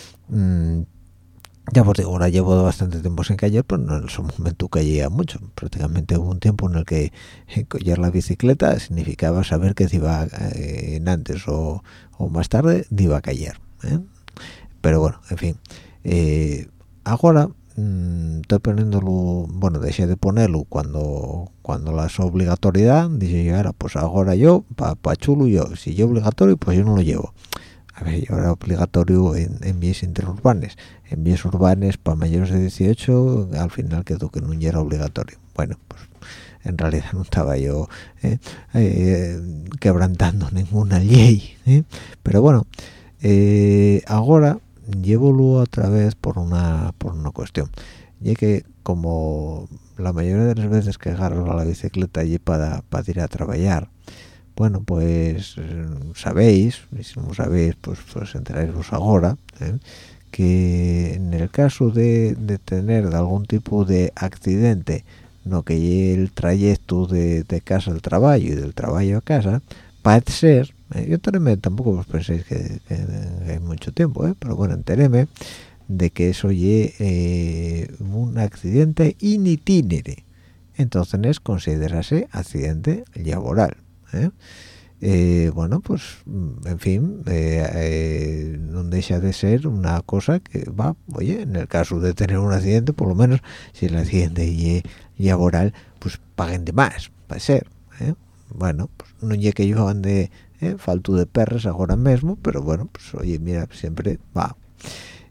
Ya os digo, ahora llevo bastante tiempo sin caer, pero no en ese momento caía mucho. Prácticamente hubo un tiempo en el que coger la bicicleta significaba saber que iba antes o más tarde iba a caer. Pero bueno, en fin, ahora estoy poniéndolo, bueno, dejé de ponerlo cuando la obligatoriedad, dije yo, ahora pues ahora yo, pa chulo yo, si yo obligatorio, pues yo no lo llevo. A ver, yo era obligatorio en vías interurbanas. En vías urbanas para mayores de 18, al final quedó que no era obligatorio. Bueno, pues en realidad no estaba yo quebrantando ninguna ley, pero bueno, ahora llévolo otra vez por una cuestión, y que como la mayoría de las veces que agarro a la bicicleta allí para ir a trabajar, bueno, pues sabéis, y si no sabéis, pues enteraréis ahora, que en el caso de tener algún tipo de accidente, no que llegue el trayecto de casa al trabajo y del trabajo a casa, parece ser, yo tampoco os penséis que hay mucho tiempo, pero bueno, enteréme de que eso llegue un accidente in itinere, entonces considerarse accidente laboral. Bueno, pues en fin, no deja de ser una cosa que va, oye, en el caso de tener un accidente, por lo menos si el accidente es laboral, pues paguen de más, puede ser, bueno, pues no es que yo ande falto de perras ahora mismo, pero bueno, pues oye, mira, siempre va.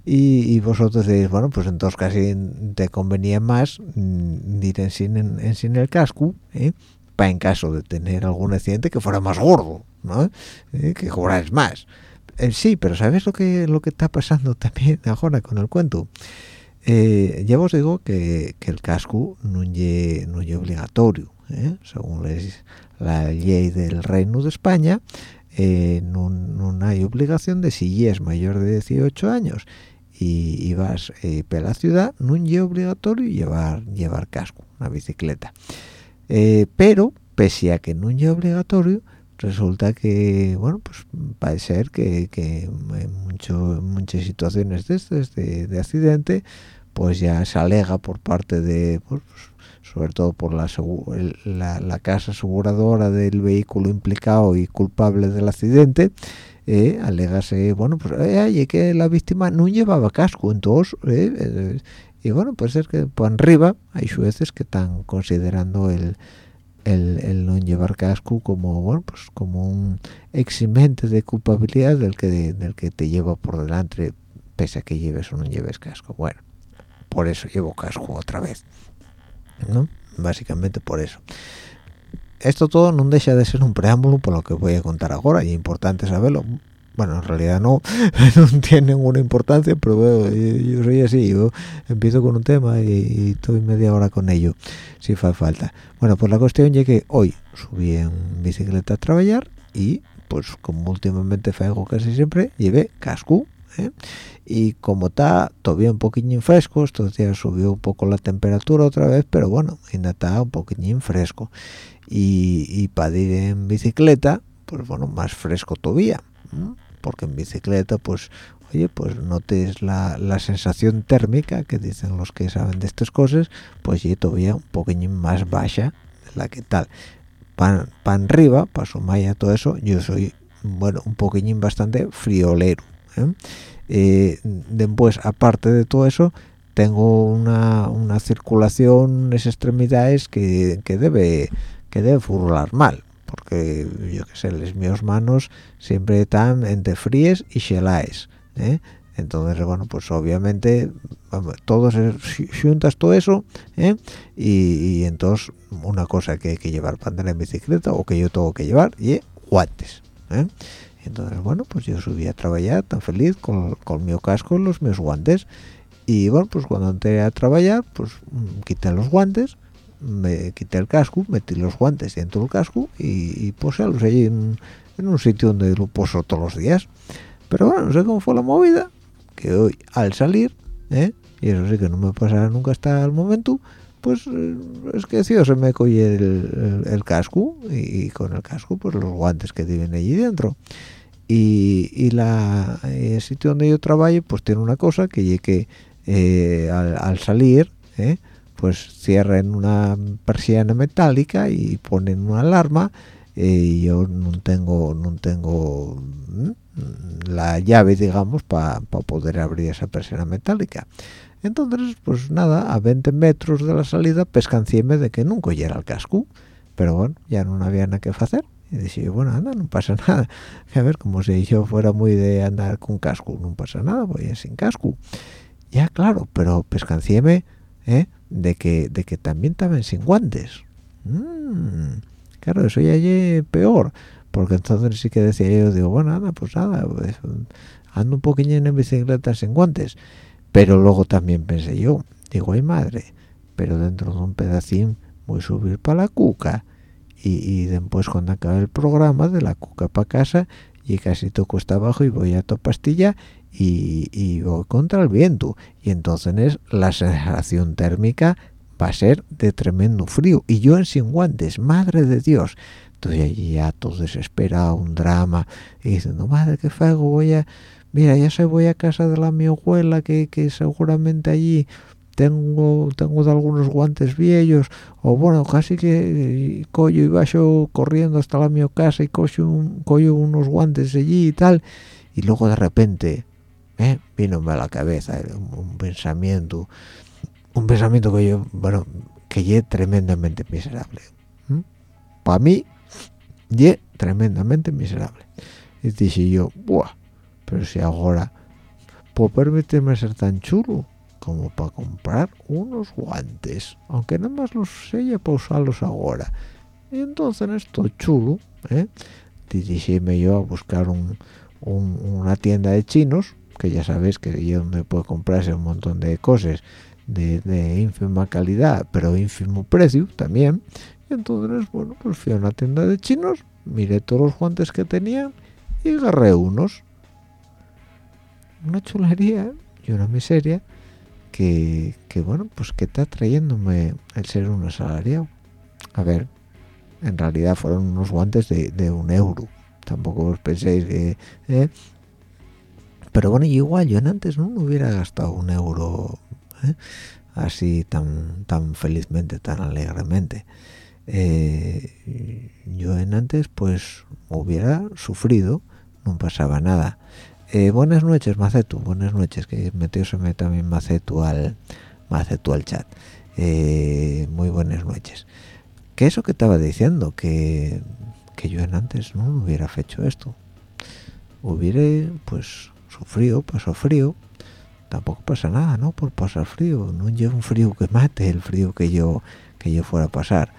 y vosotros decís, bueno, pues entonces casi te convenía más ir sin el casco, para en caso de tener algún accidente que fuera más gordo, ¿no? Que cobraras más. Sí, pero ¿sabes lo que está pasando también ahora con el cuento? Ya os digo que el casco no es obligatorio, según la ley del Reino de España. No hay obligación de, si es mayor de 18 años y vas por la ciudad, no es obligatorio llevar casco, una bicicleta. Pero pese a que no es obligatorio, resulta que, bueno, pues parece ser que en muchas situaciones de accidente, pues ya se alega por parte de, pues, sobre todo por la casa aseguradora del vehículo implicado y culpable del accidente, alegase, bueno, pues que la víctima no llevaba casco, entonces, y bueno, puede ser que por arriba hay jueces que están considerando el no llevar casco como, bueno, pues como un eximente de culpabilidad del que te lleva por delante, pese a que lleves o no lleves casco. Bueno, por eso llevo casco otra vez, ¿no? Básicamente por eso. Esto todo no deja de ser un preámbulo por lo que voy a contar ahora, y es importante saberlo. Bueno, en realidad no tiene ninguna importancia, pero bueno, yo soy así, yo empiezo con un tema y estoy media hora con ello, si fa falta. Bueno, pues la cuestión es que hoy subí en bicicleta a trabajar y, pues como últimamente hago casi siempre, llevé casco, y como está todavía un poquillín fresco, estos días subió un poco la temperatura otra vez, pero bueno, ainda está un poquillín fresco, y para ir en bicicleta, pues bueno, más fresco todavía, porque en bicicleta, pues oye, pues notes la sensación térmica que dicen los que saben de estas cosas, pues ya todavía un poquillín más baja de la que tal. Pan arriba, para sumar a todo eso, yo soy, bueno, un poquillín bastante friolero, después, aparte de todo eso, tengo una circulación en las extremidades que debe furlar mal, porque yo que sé, las mías manos siempre están entre fríes y xelaes, entonces, bueno, pues obviamente todos juntas todo eso, y entonces una cosa que hay que llevar para andar en bicicleta, o que yo tengo que llevar, y guantes, entonces, bueno, pues yo subí a trabajar tan feliz con mi casco y los mis guantes, y bueno, pues cuando entré a trabajar, pues quité los guantes, me quité el casco, metí los guantes dentro del casco y posélos allí en un sitio donde lo poso todos los días. Pero bueno, no sé cómo fue la movida, que hoy al salir, y eso sí que no me pasará nunca hasta el momento, pues es que sí, se me coge el casco, y con el casco pues los guantes que tienen allí dentro. Y el sitio donde yo trabajo pues tiene una cosa que al salir, pues cierran una persiana metálica y ponen una alarma, y yo no tengo la llave, digamos, para poder abrir esa persiana metálica. Entonces, pues nada, a 20 metros de la salida pescanciéme de que nunca llegara el casco, pero bueno, ya no había nada que hacer. Y dije, bueno, anda, no pasa nada. A ver, como si yo fuera muy de andar con casco, no pasa nada, voy sin casco. Ya, claro, pero pescanciéme, de que también estaban sin guantes. Claro, eso ya es peor, porque entonces sí que decía yo, digo, bueno, nada, pues nada, pues, ando un poquillo en bicicleta sin guantes. Pero luego también pensé yo, digo, ay madre, pero dentro de un pedacín voy a subir para la cuca, y después cuando acabe el programa de la cuca para casa, y casi toco hasta abajo y voy a toda pastilla, y voy contra el viento, y entonces la sensación térmica va a ser de tremendo frío, y yo en sin guantes, madre de Dios. Entonces allí ya todo desesperado, un drama, y diciendo, madre, ¿qué hago? Mira, ya voy a casa de mi abuela, que seguramente allí tengo de algunos guantes viejos, o bueno, casi que cojo y bajo corriendo hasta mi casa y cojo unos guantes allí y tal, y luego de repente vínome a la cabeza un pensamiento que yo, bueno, que es tremendamente miserable. Para mí, es tremendamente miserable. Y dije yo, buah, pero si ahora puedo permitirme ser tan chulo como para comprar unos guantes, aunque nada más los selle para usarlos ahora. Y entonces esto chulo, dirigíme yo a buscar una tienda de chinos, que ya sabéis que yo donde puedo comprarse un montón de cosas de ínfima calidad, pero ínfimo precio también. Y entonces, bueno, pues fui a una tienda de chinos, miré todos los guantes que tenían y agarré unos. Una chulería y una miseria que bueno, pues que está trayéndome el ser un asalariado. A ver, en realidad fueron unos guantes de €1. Tampoco os penséis que... Pero bueno, igual yo en antes no me hubiera gastado €1 así tan felizmente, tan alegremente. Yo en antes pues hubiera sufrido, no pasaba nada. Buenas noches, Macetu, buenas noches, que metióseme también Macetu al chat. Muy buenas noches. Que eso que estaba diciendo, que yo en antes no hubiera hecho esto, hubiera pues sufrido, pasó frío, tampoco pasa nada, ¿no? Por pasar frío, no lleva un frío que mate el frío que yo fuera a pasar.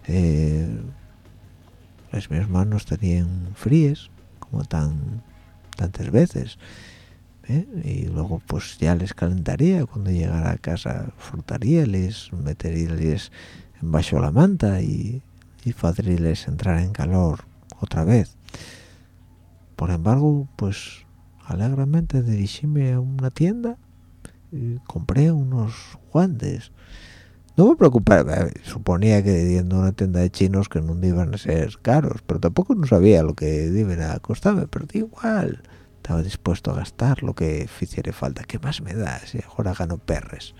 Las mis manos tenían fríes como tantas veces, y luego pues ya les calentaría cuando llegara a casa, frutaríales, meteríales bajo la manta y haceríales entrar en calor otra vez. Por embargo, pues alegremente dirigíme a una tienda y compré unos guantes. No me preocupaba, suponía que yendo a una tienda de chinos que no iban a ser caros, pero tampoco no sabía lo que iban a costarme, pero da igual, estaba dispuesto a gastar lo que hiciera falta. ¿Qué más me da si ahora gano perres?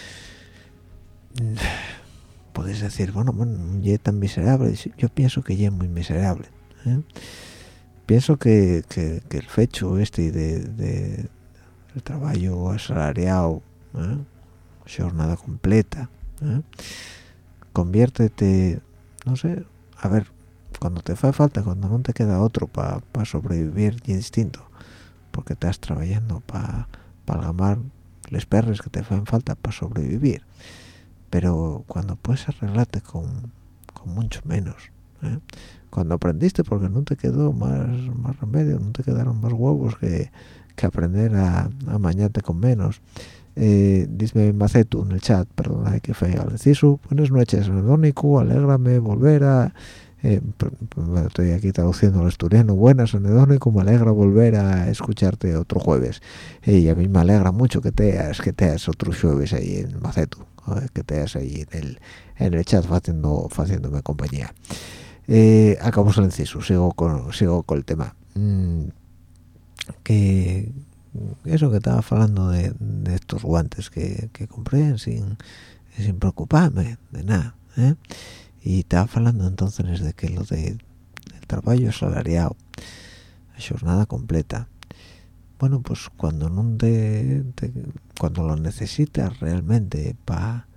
Podéis decir, bueno, yo tan miserable. Yo pienso que ya es muy miserable, pienso que el fecho de el trabajo asalariado, jornada completa, conviértete, no sé, a ver, cuando te hace falta, cuando no te queda otro para sobrevivir, y es distinto, porque estás trabajando para gamar les perres que te hacen falta para sobrevivir. Pero cuando puedes arreglarte con mucho menos, cuando aprendiste, porque no te quedó más remedio, no te quedaron más huevos que aprender a mañarte con menos. Dice Macetu en el chat, perdón, hay que feo al deciso. Buenas noches, anedónico, alégrame volver a... estoy aquí traduciendo al asturiano. Buenas, anedónico, me alegra volver a escucharte otro jueves. Y a mí me alegra mucho que teas otro jueves ahí en Macetu, que teas ahí en el chat haciéndome compañía. Acabamos el inciso, sigo con el tema. Que eso que estaba hablando de estos guantes que compré sin preocuparme de nada, y estaba hablando entonces de que lo del trabajo asalariado, la jornada completa, bueno, pues cuando no cuando lo necesitas realmente para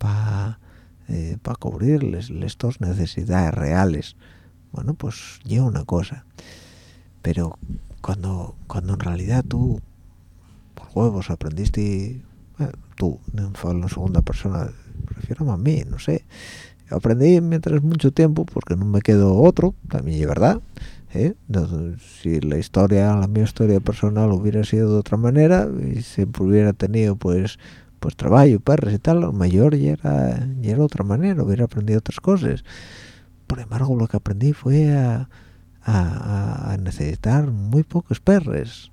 cubrirles estas necesidades reales, bueno, pues lleva una cosa. Pero cuando en realidad tú por huevos aprendiste, tú, no en segunda persona, refiero a mí, no sé, aprendí mientras mucho tiempo, porque no me quedó otro, también es verdad, si la mi historia personal hubiera sido de otra manera y siempre hubiera tenido pues trabajo, perres y tal, lo mayor ya era otra manera, hubiera aprendido otras cosas. Por embargo, lo que aprendí fue a necesitar muy pocos perres,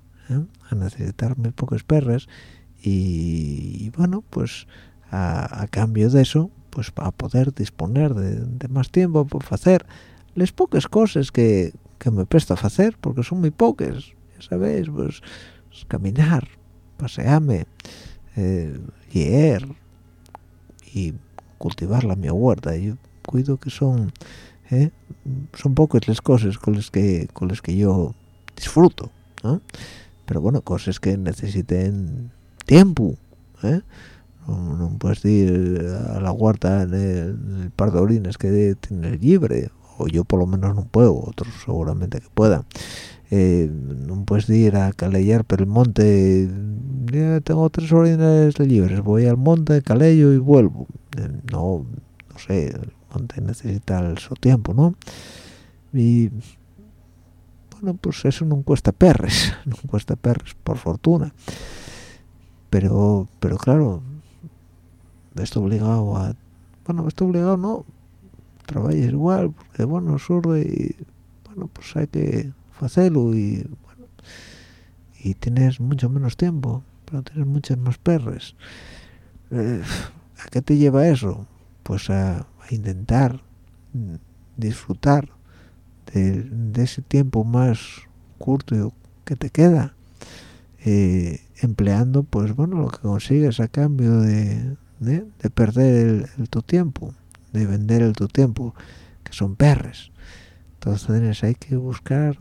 y bueno, pues a cambio de eso, pues para poder disponer de más tiempo para hacer las pocas cosas que me presta a hacer, porque son muy pocas, ya sabéis, pues caminar, pasearme, leer y cultivar la mi huerta. Yo cuido que son pocas las cosas con las que yo disfruto, ¿no? Pero bueno, cosas que necesiten tiempo, no puedes ir a la huerta en el par de orines que tiene libre, o yo por lo menos no puedo, otros seguramente que puedan. no puedes ir a calellar por el monte. Ya tengo 3 horas libres, voy al monte, calello y vuelvo. No sé, el monte necesita su tiempo, ¿no? Y bueno, pues eso no cuesta perres, no cuesta perres, por fortuna. Pero claro, estoy obligado a... Bueno, estoy obligado no, trabajes igual, porque bueno, surde y bueno, pues hay que hacerlo y bueno, y tienes mucho menos tiempo, pero tienes muchas más perres. ¿A qué te lleva eso? Pues a intentar disfrutar de ese tiempo más corto que te queda, empleando pues bueno lo que consigues a cambio de perder tu tiempo, de vender tu tiempo, que son perres. Entonces hay que buscar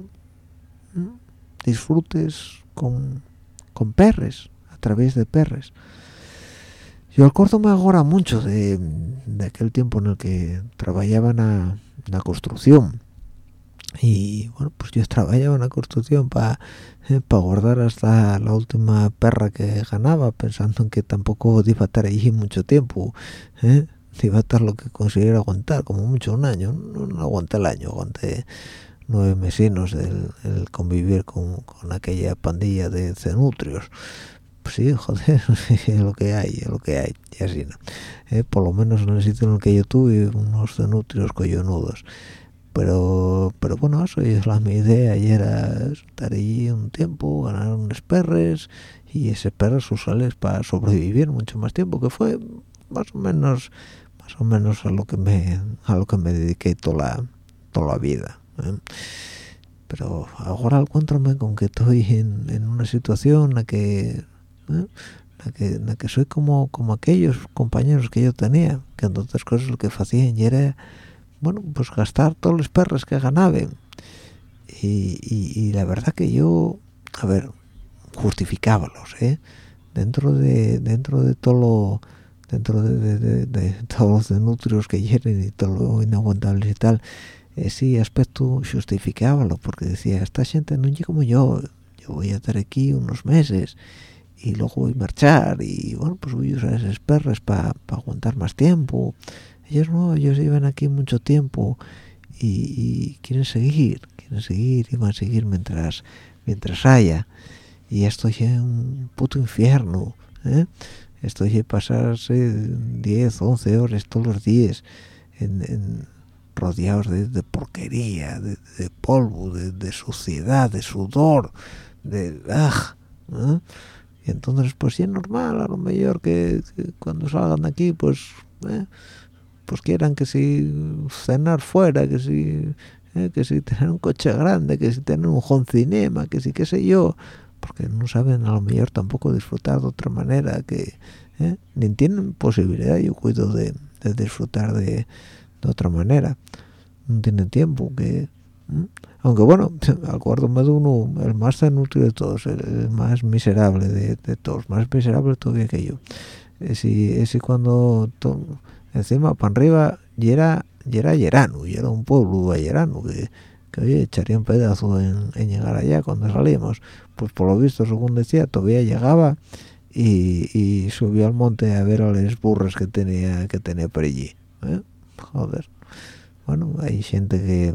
disfrutes con perres, a través de perres. Yo acuérdome ahora mucho de aquel tiempo en el que trabajaba en la construcción. Y bueno, pues yo trabajaba en la construcción para guardar hasta la última perra que ganaba, pensando en que tampoco iba a estar allí mucho tiempo, iba a estar lo que consiguiera aguantar, como mucho un año. No aguanté el año, aguanté 9 mesinos el convivir con aquella pandilla de cenutrios. Pues sí, joder, es lo que hay, y así, ¿no? Por lo menos en el sitio en el que yo tuve unos cenutrios coyonudos. Pero bueno, eso es mi idea, y era estar allí un tiempo, ganar unos perres, y ese perres usarles para sobrevivir mucho más tiempo, que fue más o menos a lo que me dediqué toda la vida, ¿eh? Pero ahora encuéntrame con que estoy en una situación en la que soy como aquellos compañeros que yo tenía, que entre otras cosas lo que hacían y era bueno, pues gastar todos los perros que ganaban, y la verdad que yo, a ver, justificábalos, dentro de todo de todos los denutrios que hieren y todo lo inaguantables y tal, ese aspecto justificábalo, porque decía, esta gente no es como yo voy a estar aquí unos meses y luego voy a marchar, y bueno, pues voy a usar esos perros para aguantar más tiempo. Ellos no, ellos llevan aquí mucho tiempo y quieren seguir y van a seguir mientras haya. Y esto es un puto infierno, esto es pasarse 10, 11 horas todos los días rodeados de porquería, de polvo, de suciedad, de sudor, y entonces pues sí es normal a lo mejor que cuando salgan de aquí pues quieran que si cenar fuera, que si tener un coche grande, que si tener un home cinema, que si qué sé yo, porque no saben a lo mejor tampoco disfrutar de otra manera, que ni tienen posibilidad, yo cuido de disfrutar de otra manera, no tienen tiempo, que aunque bueno, acuérdome de uno, el más inútil de todos, el más miserable de todos, más miserable todavía que yo, ese cuando encima para arriba y era Llerano, y era un pueblo llerano que oye, echaría un pedazo en llegar allá cuando salíamos. Pues por lo visto, según decía, todavía llegaba y subió al monte a ver a las burras que tenía por allí, joder. Bueno, hay gente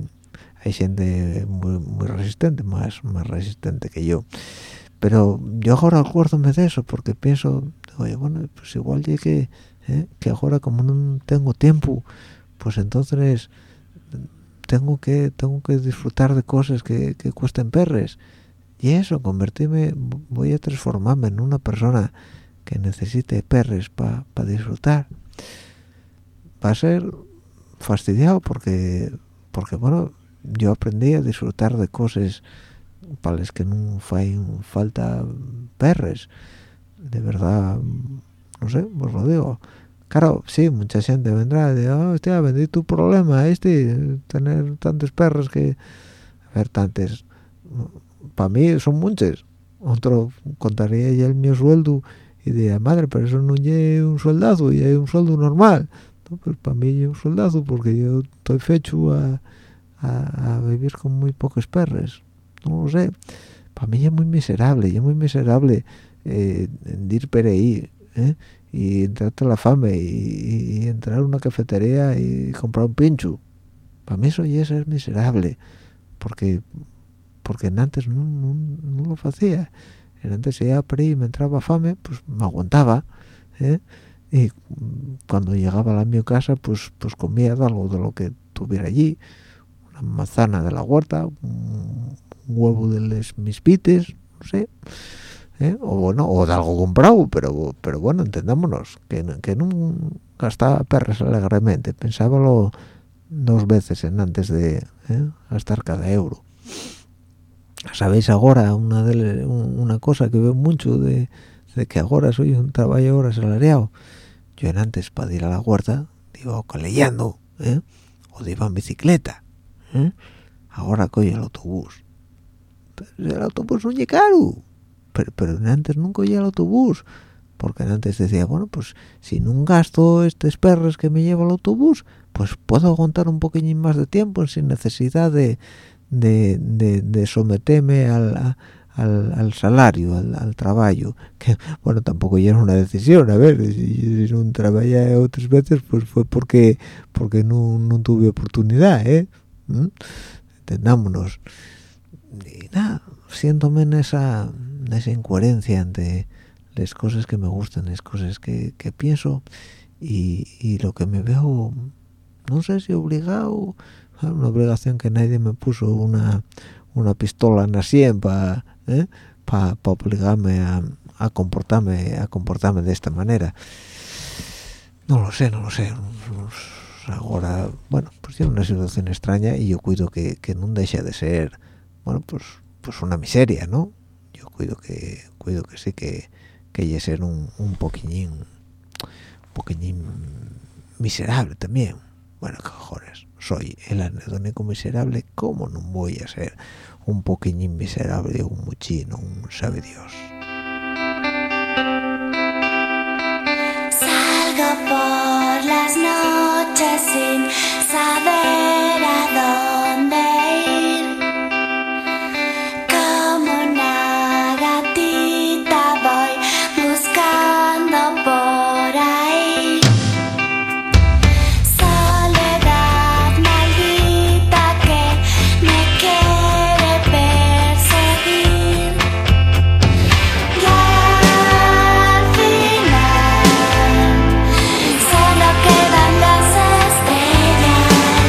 muy resistente, más resistente que yo, pero yo ahora acuérdome de eso, porque pienso, oye, bueno, pues igual llegué, que ahora como no tengo tiempo, pues entonces tengo que disfrutar de cosas que cuesten perres, y eso, voy a transformarme en una persona que necesite perres para disfrutar. Va a ser fastidiado porque bueno, yo aprendí a disfrutar de cosas para las que no falta perres, de verdad. No sé, os lo digo. Claro, sí, mucha gente vendrá y dirá, hostia, vendí tu problema, tener tantos perros que... A ver, tantos. Para mí son muchos. Otro contaría ya el mío sueldo y diría, madre, pero eso no es un sueldazo, y hay un sueldo normal. No, pues para mí es un sueldazo, porque yo estoy fecho a vivir con muy pocos perros. no lo sé. Para mí es muy miserable ir por ahí, y entrarte a la fame y entrar a una cafetería y comprar un pincho. Para mí eso ya es ser miserable, porque antes no lo hacía. Antes ya por ahí me entraba fame, pues me aguantaba, y cuando llegaba a mi casa pues comía algo de lo que tuviera allí, una manzana de la huerta, un huevo de mis pites, no sé, o de algo comprado, pero bueno, entendámonos que no gastaba perras alegremente, pensábalo 2 veces antes de gastar cada euro. Sabéis ahora una cosa que veo mucho de que ahora soy un trabajador asalariado. Yo antes para ir a la huerta iba coleando, o iba en bicicleta, ahora cojo el autobús. Pero el autobús no es caro, pero antes nunca cogía el autobús, porque antes decía, bueno, pues si no gasto estos perros que me lleva el autobús, pues puedo aguantar un poquillín más de tiempo sin necesidad de someterme al salario, al trabajo, que bueno, tampoco ya era una decisión. A ver, si no trabajé otras veces, pues fue porque no tuve oportunidad, entendámonos. Y nada, siéntome en esa incoherencia entre las cosas que me gustan, las cosas que pienso y lo que me veo, no sé si obligado, una obligación que nadie me puso una pistola en la sien para obligarme a comportarme de esta manera. No lo sé. Ahora, bueno, pues tiene una situación extraña y yo cuido que no deja de ser, bueno, pues una miseria, ¿no? Yo cuido que sí que haya ser un poquillín miserable también. Bueno, cojones, soy el anedónico miserable, ¿cómo no voy a ser un poquillín miserable, un muchino, un sabe Dios? Salgo por las noches sin saber a dónde ir, como una gatita voy buscando por ahí. Soledad maldita que me quiere perseguir, y al final solo quedan las estrellas.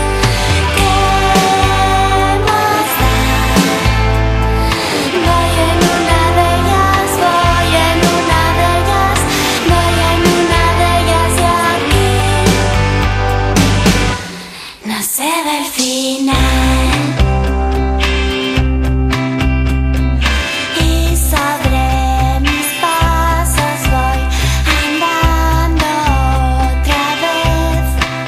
¿Qué más da? Voy en una de ellas, voy en una de ellas, voy en una de ellas y aquí no se ve el final. Y sobre mis pasos voy andando otra vez,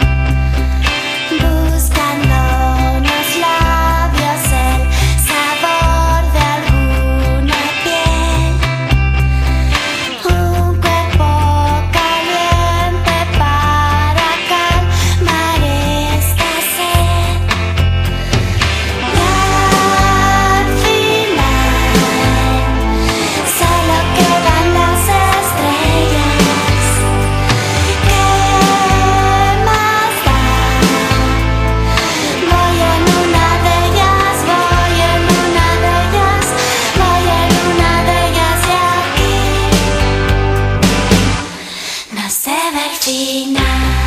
buscando unos labios, el sabor de alguna piel, un cuerpo caliente para calmar esta sed. Y al final solo quedan las estrellas. ¿Qué más da? Voy en una de ellas, voy en una de ellas, voy en una de ellas y aquí no se ve el final.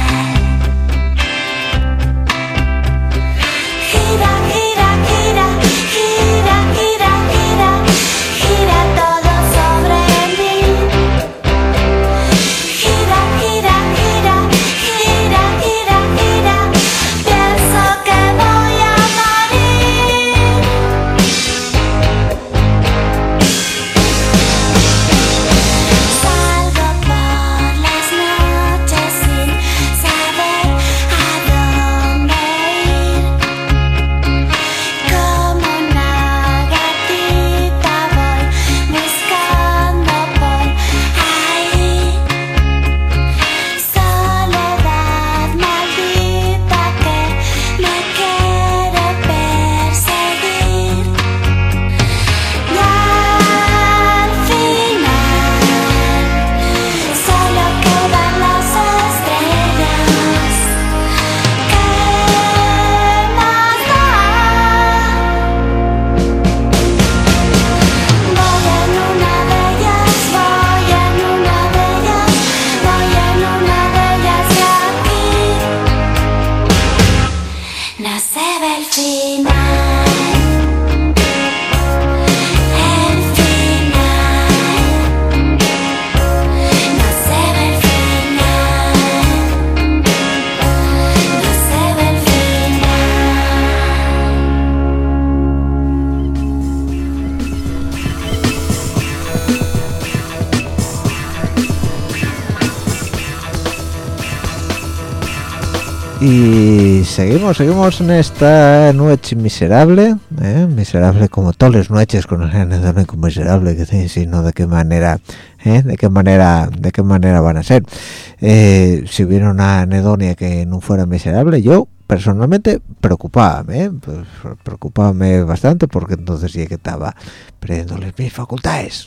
Gira, gira, gira, gira, gira, gira, gira todo sobre mí. Gira, gira, gira, gira, gira, gira, pienso que voy a morir. Salgo por las noches sin Y seguimos en esta noche miserable, miserable como todas las noches con el anedónico miserable que tiene, sino de qué manera, de qué manera van a ser. Si hubiera una anedonia que no fuera miserable, yo personalmente preocupábame bastante, porque entonces sí que estaba perdiendo mis facultades.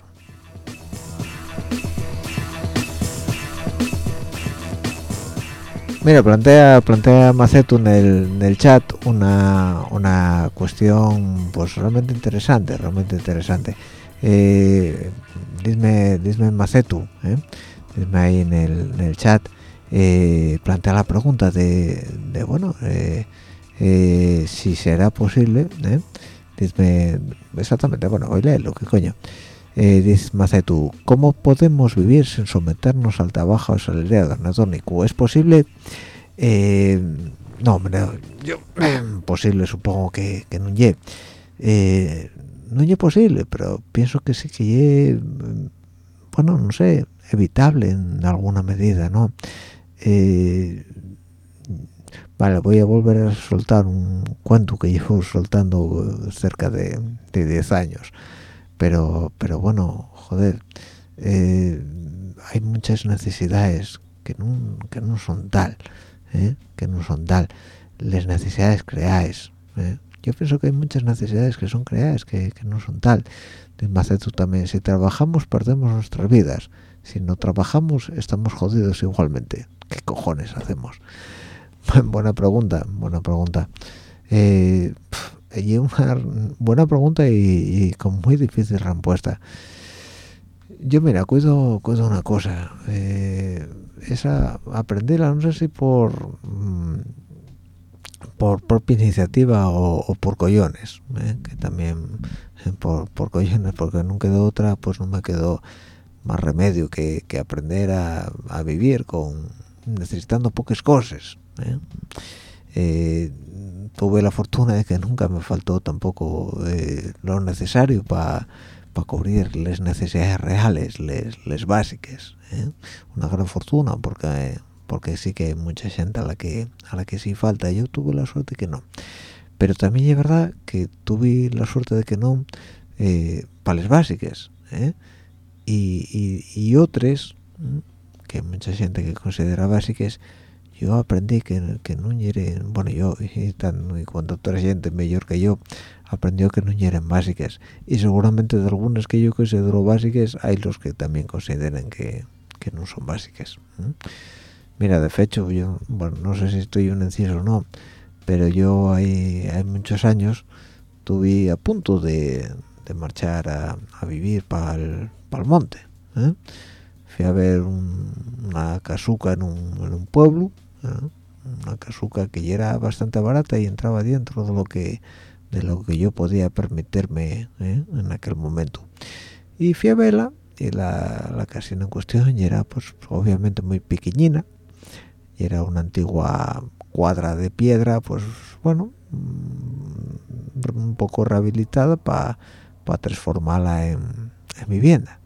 Mira, plantea Macetu en el chat una cuestión pues realmente interesante. Dime Macetu, dime ahí en el chat, plantea la pregunta de bueno, si será posible, dime exactamente, bueno, voy a leerlo, ¿qué coño? Dice Macetu, ¿cómo podemos vivir sin someternos al trabajo asalariado anedónico? ¿Es posible? No, hombre, yo posible supongo que no es. No es posible, pero pienso que sí que es, bueno, no sé, evitable en alguna medida, ¿no? Vale, voy a volver a soltar un cuento que llevo soltando cerca de 10 años. Pero bueno, joder, hay muchas necesidades que no son tal, las necesidades creadas, yo pienso que hay muchas necesidades que son creadas, que no son tal. Macetu también, si trabajamos perdemos nuestras vidas, si no trabajamos estamos jodidos igualmente. ¿Qué cojones hacemos? Buena pregunta. Y una buena pregunta y con muy difícil respuesta. Yo mira, cuido una cosa, esa aprenderla, no sé si por propia iniciativa o por collones, que también por collones, porque no quedó otra, pues no me quedó más remedio que aprender a vivir necesitando pocas cosas. Tuve la fortuna de que nunca me faltó tampoco lo necesario para cubrir las necesidades reales, les básicas, una gran fortuna, porque sí que hay mucha gente a la que sí falta. Yo tuve la suerte que no, pero también es verdad que tuve la suerte de que no para las básicas, y otras que mucha gente que considera básicas. Yo aprendí que no eran, bueno, yo y cuando otra gente mayor que yo aprendió que no eran básicas, y seguramente de algunas que yo considero básicas hay los que también consideran que no son básicas. Mira, de hecho, yo, bueno, no sé si estoy un inciso o no, pero yo hay muchos años estuve a punto de marchar a vivir para el monte. Fui a ver una casuca en un pueblo, una casuca que ya era bastante barata y entraba dentro de lo que yo podía permitirme en aquel momento. Y fui a verla, y la casina en cuestión ya era, pues, obviamente muy pequeñina, y era una antigua cuadra de piedra, pues bueno, un poco rehabilitada para transformarla en vivienda.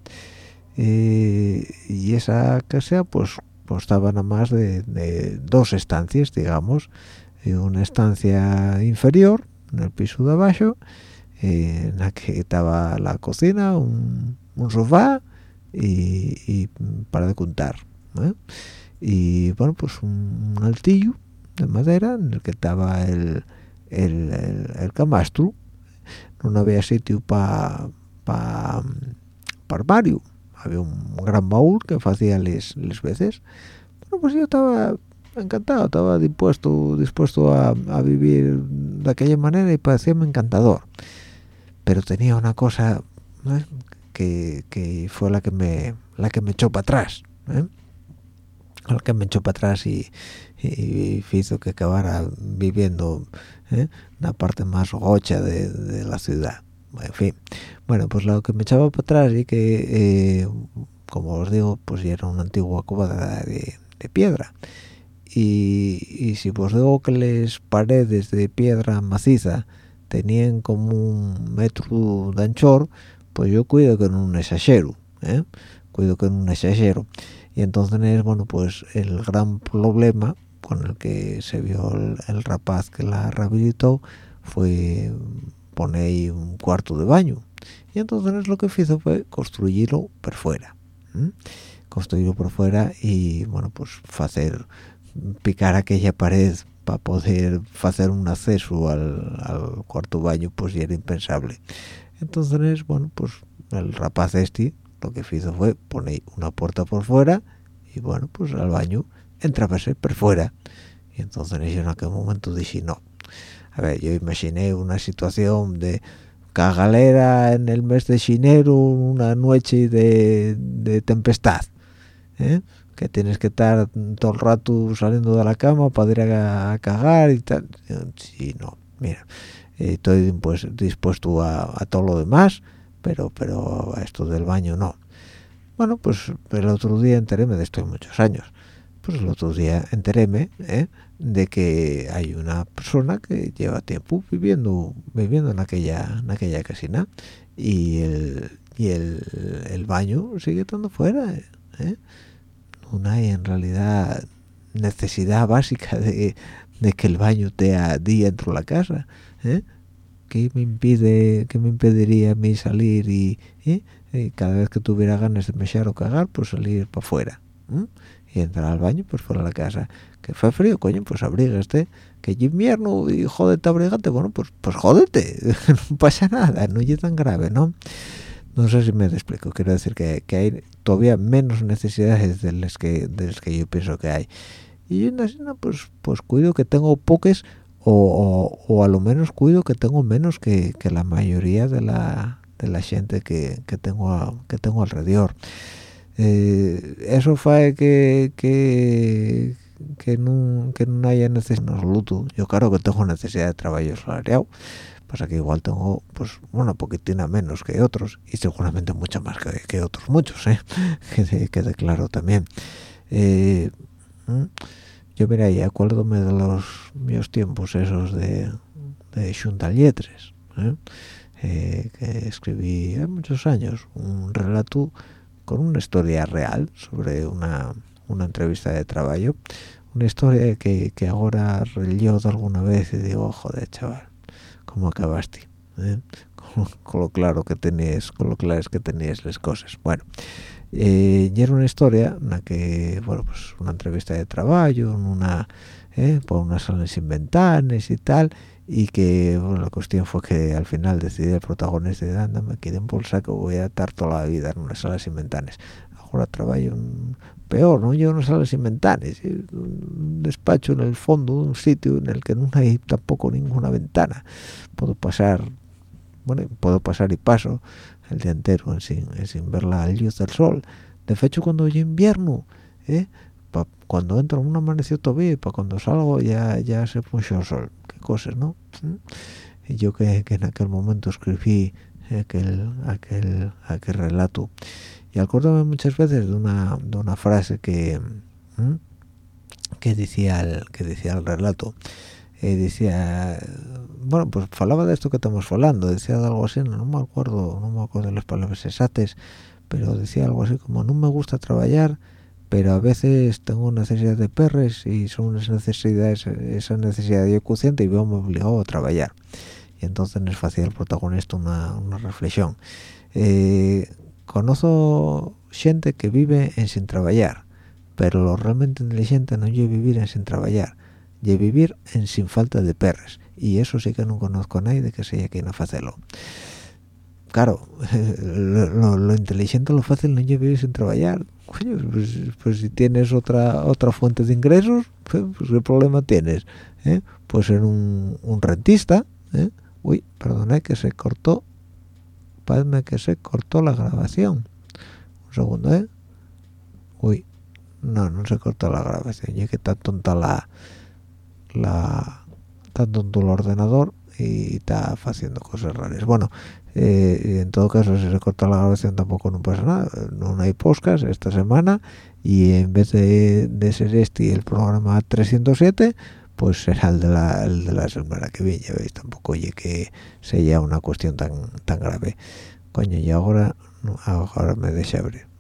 Y esa casa pues constaba nada más de dos estancias, digamos, una estancia inferior en el piso de abajo, en la que estaba la cocina, un sofá y para de contar, y bueno, pues un altillo de madera en el que estaba el camastro. No había sitio para armario. Había un gran baúl que hacía les veces. Bueno, pues yo estaba encantado, estaba dispuesto a vivir de aquella manera y parecíame encantador. Pero tenía una cosa, que fue la que me echó para atrás, la que me echó para atrás y hizo que acabara viviendo una parte más gocha de la ciudad. En fin, bueno, pues lo que me echaba para atrás y que, como os digo, pues ya era una antigua cuadra de piedra, y si os digo que las paredes de piedra maciza tenían como 1 metro de anchor, pues yo cuido que no un exagero, y entonces, bueno, pues el gran problema con el que se vio el rapaz que la rehabilitó fue poner ahí un cuarto de baño, y entonces lo que hizo fue construirlo por fuera, construirlo por fuera y bueno, pues picar aquella pared para poder hacer un acceso al cuarto baño, pues ya era impensable. Entonces, bueno, pues el rapaz lo que hizo fue poner una puerta por fuera y bueno, pues al baño entrábase por fuera. Y entonces yo en aquel momento dije, no, a ver, yo imaginé una situación de cagalera en el mes de xinero, una noche de tempestad, que tienes que estar todo el rato saliendo de la cama para ir a cagar y tal. Sí, no, mira, estoy pues dispuesto a todo lo demás, pero a esto del baño no. Bueno, pues el otro día enteréme de esto, hay muchos años, pues el otro día enteréme de que hay una persona que lleva tiempo viviendo en aquella casina, y el baño sigue estando fuera. No hay en realidad necesidad básica de que el baño esté dentro de la casa. ¿Qué me impediría a mí salir y cada vez que tuviera ganas de mechar o cagar, pues salir para afuera y entrar al baño, pues fuera de la casa? Que fue frío, coño, pues abrígate. Que es invierno y jódete, abrígate. Bueno, pues jódete, no pasa nada, no es tan grave, ¿no? No sé si me explico. Quiero decir que hay todavía menos necesidades de las que yo pienso que hay. Y yo pues cuido que tengo pocas, o a lo menos cuido que tengo menos que la mayoría de la gente que tengo alrededor. Eso fue que no haya necesidad en absoluto. Yo claro que tengo necesidad de trabajo salariado, pasa que igual tengo pues una poquitina menos que otros, y seguramente mucha más que otros muchos, que quede claro también. Yo mira, y acuérdome de los míos tiempos esos de xuntar lletres, que escribí hace muchos años un relato con una historia real sobre una entrevista de trabajo, una historia que ahora releo de alguna vez y digo, joder, chaval, cómo acabaste, con lo claro que tenías, con lo claras que tenías las cosas. Bueno, y era una historia en la que, bueno, pues una entrevista de trabajo en una por unas salas sin ventanas y tal, y que bueno, la cuestión fue que al final decidí el protagonista de anda, me quedé en bolsa que voy a estar toda la vida en una sala sin ventanas. Ahora trabajo peor, no yo en una sala sin ventanas, un despacho en el fondo de un sitio en el que no hay tampoco ninguna ventana. Puedo pasar y paso el día entero sin ver la luz del sol. De hecho, cuando hay invierno, cuando entro en un amaneció todavía, y para cuando salgo ya se puso el sol. Qué cosas, ¿no? Y yo que en aquel momento escribí aquel relato, y acuérdame muchas veces de una frase que decía el relato. Decía, bueno, pues falaba de esto que estamos hablando, decía algo así, no me acuerdo de las palabras exactas, pero decía algo así como: no me gusta trabajar, pero a veces tengo necesidad de perres y son esa necesidad de cociente y veo me obligado a trabajar. Y entonces nos hacía el protagonista una reflexión. Conozco gente que vive en sin trabajar, pero lo realmente inteligente no es vivir en sin trabajar, y vivir en sin falta de perres, y eso sí que no conozco a nadie de que sea quien no hacerlo. Claro, lo inteligente, lo fácil no es vivir sin trabajar. Coño, pues si tienes otra fuente de ingresos, pues ¿qué problema tienes? Pues ser un rentista. Uy, perdona, que se cortó, parece que se cortó la grabación. Un segundo, uy, no se cortó la grabación, ya que está tonta está tonto el ordenador y está haciendo cosas raras. Bueno, en todo caso, si se corta la grabación tampoco no pasa nada, no hay podcast esta semana, y en vez de ser el programa 307, pues será el de la semana que viene. Ya veis, tampoco oye que sea una cuestión tan grave. Coño, y ahora me deja abrir, vale.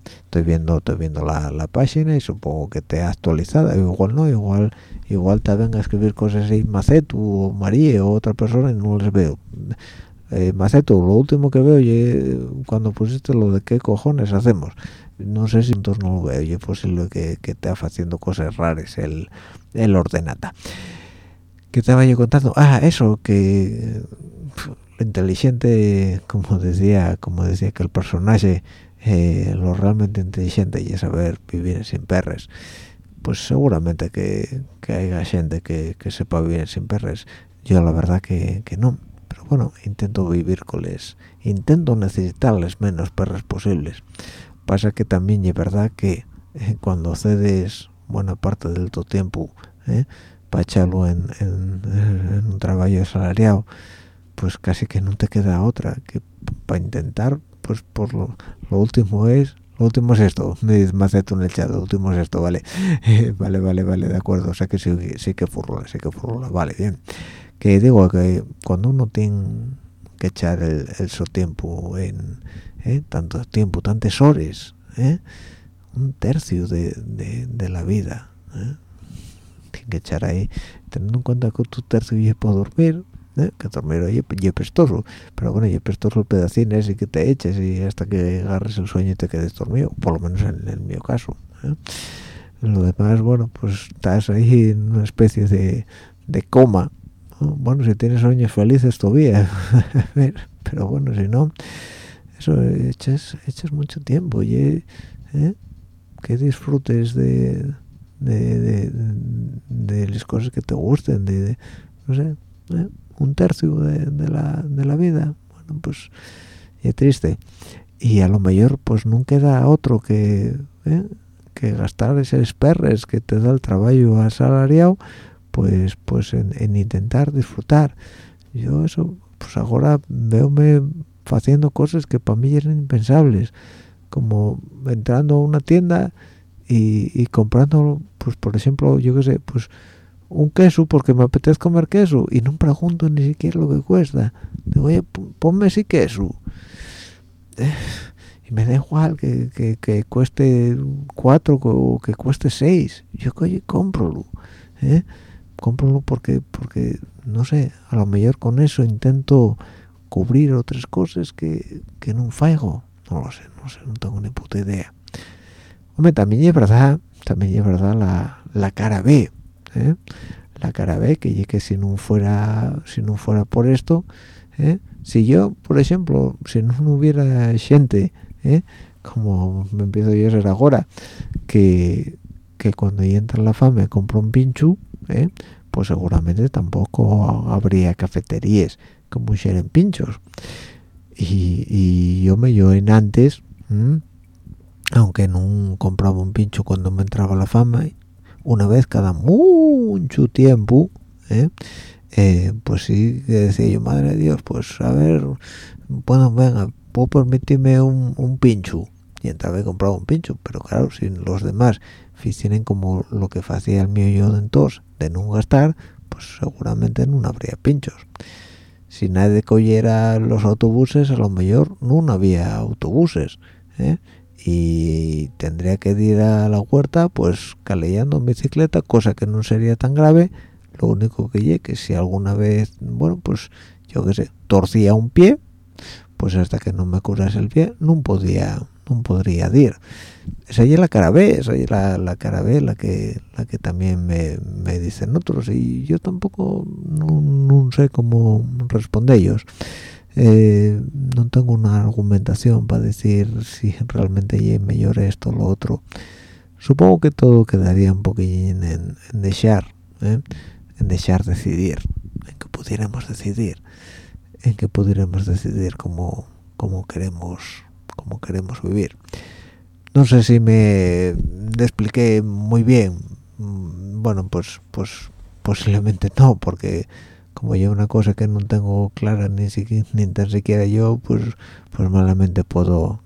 estoy viendo la página y supongo que te ha actualizada, igual no, igual te venga a escribir cosas así Macetu o María o otra persona y no les veo. Macetu, lo último que veo cuando pusiste lo de qué cojones hacemos, no sé si entonces no lo veo, y es posible que te ha haciendo cosas raras el ordenata. ¿Qué estaba yo contando? Eso, que lo inteligente, como decía que el personaje, lo realmente inteligente y es saber vivir sin perres. Pues seguramente que haya gente que sepa vivir sin perres. Yo la verdad que no, pero bueno, intento vivir con les, intento necesitarles menos perres posibles. Pasa que también es verdad que cuando cedes buena parte del tu tiempo para echarlo en un trabajo asalariado, pues casi que no te queda otra que para intentar, pues por lo último es esto. Me dice Maceto en el chat, lo último es esto, vale. Vale, de acuerdo, o sea que sí que furrola, vale, bien. Que digo que cuando uno tiene que echar el su tiempo en tanto tiempo, tantas horas, un tercio de la vida, tiene que echar ahí, teniendo en cuenta que tu tercio es para dormir, que dormir es prestoso, pero bueno, es prestoso el pedacín ese y que te eches y hasta que agarres el sueño y te quedes dormido, por lo menos en mi caso. Lo demás, bueno, pues estás ahí en una especie de coma, ¿no? Bueno, si tienes sueños felices todavía, pero bueno, si no, eso echas mucho tiempo y que disfrutes de las cosas que te gusten, no sé, un tercio de la vida. Bueno, pues es triste, y a lo mejor pues no queda otro que gastar esos perres que te da el trabajo asalariado, pues en intentar disfrutar. Yo eso, pues ahora veome haciendo cosas que para mí eran impensables, como entrando a una tienda y comprando, pues por ejemplo, yo qué sé, pues un queso porque me apetece comer queso y no pregunto ni siquiera lo que cuesta. Digo, oye, ponme ese queso, y me da igual que cueste 4 o que cueste 6. Yo, oye, cómpralo porque no sé, a lo mejor con eso intento cubrir otras cosas que no faigo. No lo sé, no tengo ni puta idea. Hombre, también es verdad la cara B, la cara B, que si no fuera por esto, si yo, por ejemplo, si no hubiera gente, como me empiezo yo a ser ahora, que cuando entra en la fama compro un pincho, pues seguramente tampoco habría cafeterías como en pinchos. Y yo en antes, aunque no compraba un pincho cuando me entraba la fama, una vez cada mucho tiempo, pues sí que decía yo, madre de Dios, pues a ver, bueno, venga, puedo permitirme un pincho, y entraba y compraba un pincho. Pero claro, si los demás hicieran como lo que hacía el mío yo de entonces, de no gastar, pues seguramente no habría pinchos. Si nadie cogiera los autobuses, a lo mejor no había autobuses, y tendría que ir a la huerta pues caleando en bicicleta, cosa que no sería tan grave. Lo único que si alguna vez, bueno, pues yo qué sé, torcía un pie, pues hasta que no me curase el pie no podría ir. Esa es la cara B, la cara B, la que también me dicen otros, y yo tampoco no sé cómo responder ellos. No tengo una argumentación para decir si realmente es mejor esto o lo otro. Supongo que todo quedaría un poquillín en dejar decidir, en que pudiéramos decidir cómo queremos vivir. No sé si me expliqué muy bien. Bueno, pues posiblemente no, porque como yo una cosa que no tengo clara ni tan siquiera yo, pues malamente puedo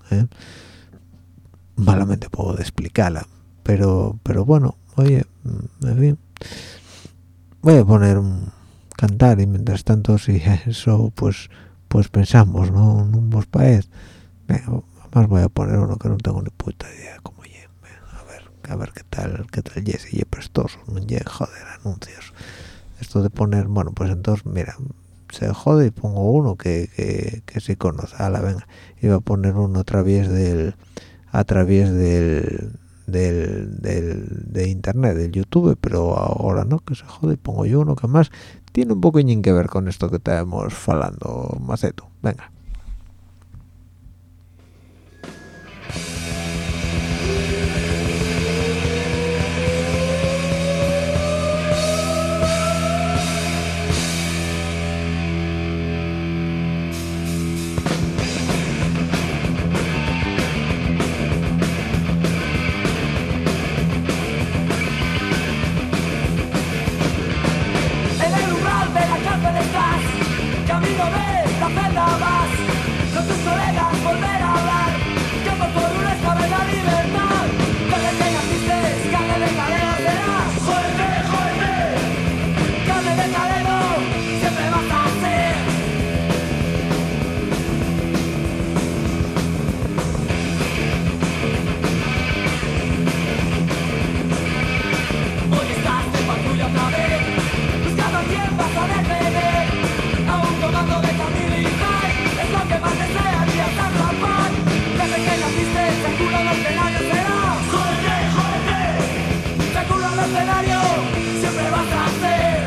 explicarla. Pero bueno, oye, en fin, voy a poner un cantar, y mientras tanto, si eso pues pensamos, no vos parece. Venga, Además voy a poner uno que no tengo ni puta idea cómo llegue. A ver qué tal Jesse y prestoso, no llegue, joder, anuncios. Esto de poner, bueno, pues entonces, mira, se jode y pongo uno que sí conoce. Venga, iba a poner uno a través de internet, del YouTube, pero ahora no, que se jode y pongo yo uno que más tiene un poquillín que ver con esto que estábamos falando, Maceto. Venga. Camino de la celda vas, con tus colegas volver a hablar, como por una escala de la libertad. Desde que naciste, carne de cadena serás. ¡Jódete, jódete! Carne de cadena, siempre vas a ser. Hoy estás de patrulla otra vez, buscando a quién vas a detener. Comando de familia, es lo que más desearía atrapar. Desde que naciste, seguro el escenario será. ¡Jódete, jódete! Seguro el escenario siempre vas a ser.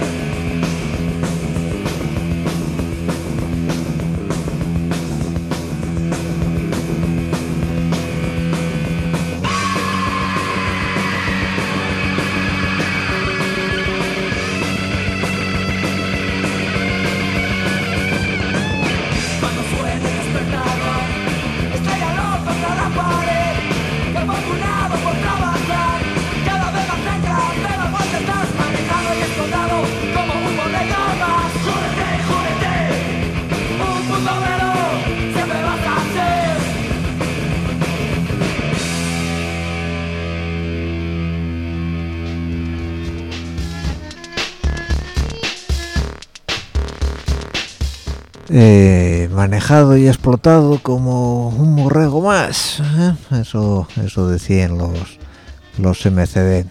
Manejado y explotado como un borrego más, eso decían los MCD,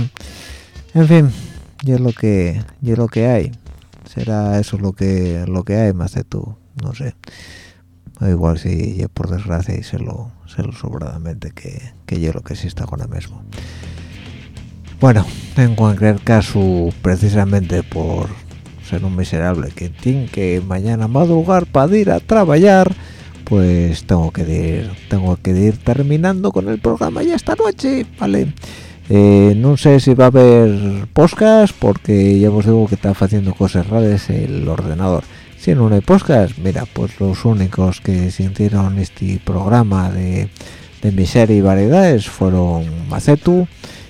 En fin, y es lo que hay. Será eso lo que hay, más de tú, no sé. O igual si yo por desgracia y sé lo sobradamente que yo lo que sí está ahora mismo. Bueno, en cualquier caso, precisamente por ser un miserable que tiene que mañana madrugar para ir a trabajar, pues tengo que ir terminando con el programa ya esta noche, ¿vale? No sé si va a haber podcast, porque ya os digo que está haciendo cosas raras el ordenador. Si no hay podcast, mira, pues los únicos que sintieron este programa de miseria y variedades fueron Macetu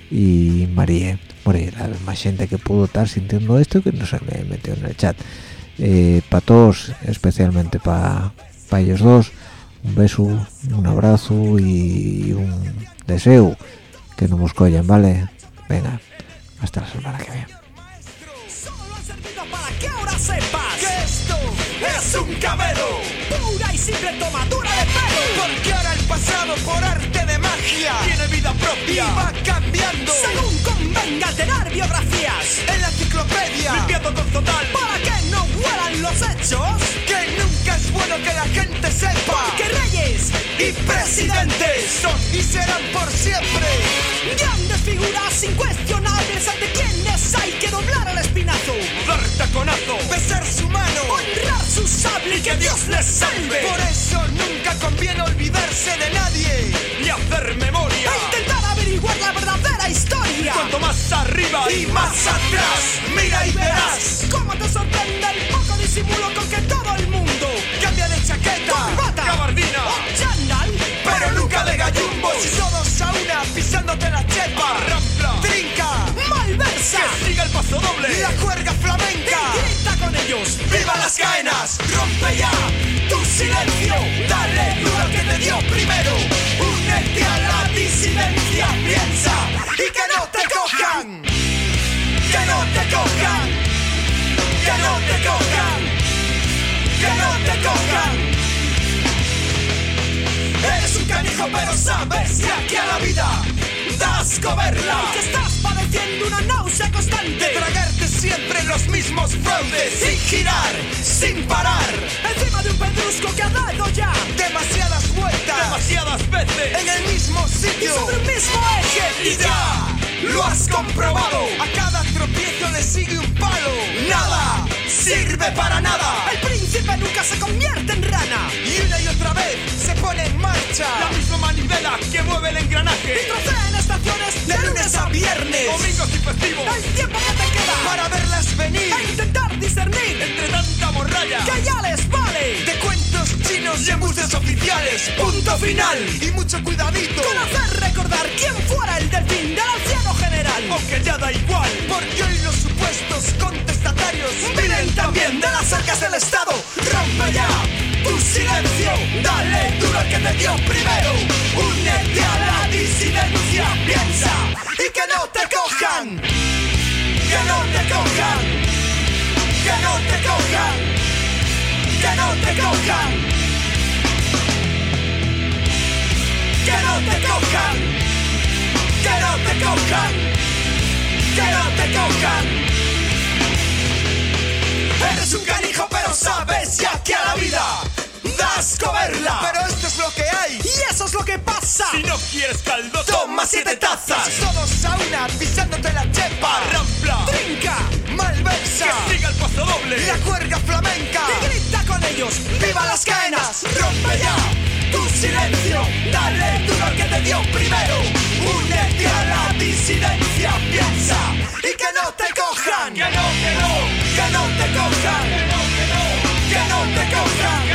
y Marie. Bueno, y la más gente que pudo estar sintiendo esto que no se me metió en el chat. Para todos, especialmente para ellos dos, un beso, un abrazo y un deseo que no nos collan, ¿vale? Venga, hasta la semana que viene. Solo ha servido para que ahora sepas que esto es un cabelo, pura y simple tomadura de pelo. Porque ahora el pasado, por arte de magia, tiene vida propia y va cambiando según convenga tener biografías en la enciclopedia, limpiando con total para que no huelan los hechos. Que nunca es bueno que la gente sepa, porque reyes y presidentes son y serán por siempre grandes figuras incuestionables ante quienes hay que doblar el espinazo, dar taconazo, besar su mano, honrar su sable y que Dios les salve. Por eso nunca conviene olvidarse de nadie ni hacer memoria e intentar averiguar la verdadera historia. Cuanto más arriba y más atrás, mira y verás cómo te sorprende el poco disimulo con que todo el mundo cambia de chaqueta, corbata, gabardina o chándal, pero nunca de gallumbos. Y todos a una pisándote la chepa, rampla, trinca, malversa, que siga el paso doble, la juerga flamenca, y grita con ellos, ¡viva las caenas! Rompe ya tu silencio, dale duro que te dio primero, únete a la disidencia, piensa y que no te cojan, que no te cojan, que no te cojan, que no te cojan. Eres un canijo, pero sabes que aquí a la vida das coberla. Y que estás padeciendo una náusea constante de tragarte siempre los mismos fraudes, sin girar, sin parar, encima de un pedrusco que ha dado ya demasiadas vueltas, demasiadas veces, en el mismo sitio y sobre el mismo eje. Y ya lo has comprobado. A cada tropiezo le sigue un palo. Nada sirve para nada. El príncipe nunca se convierte en rana. Y una y otra vez se pone en marcha la misma manivela que mueve el engranaje. Y trocea en estaciones de lunes a viernes, domingos y festivos. El tiempo que te queda para verlas venir e intentar discernir entre tanta morralla que ya les vale. De cuentos chinos y embuses oficiales. Punto final. Y mucho cuidadito con hacer recordar quién fuera el delfín del anciano general. Aunque ya da igual, porque hoy los supuestos contestatarios vienen también de las arcas del Estado. Rompe ya tu silencio, dale duro al que te dio primero. Únete a la disidencia, piensa y que no te cojan. Que no te cojan. Que no te cojan. Que no te cojan. Que no te cojan. Que no te cojan. Que no te cojan. Eres un canijo, pero sabes ya que a la vida das coberla. Pero esto es lo que hay y eso es lo que pasa. Si no quieres caldo, toma 7 tazas. Todos a una pisándote la chepa. Rampla, trinca, malversa, que siga el paso doble, la cuerda flamenca. Y grita con ellos, ¡viva las caenas! Rompe ya tu silencio, dale duro al que te dio primero. Únete a la disidencia, piensa y que no te cojan. Que no, que no, que no te cojan. Que no, que no, que no te cojan.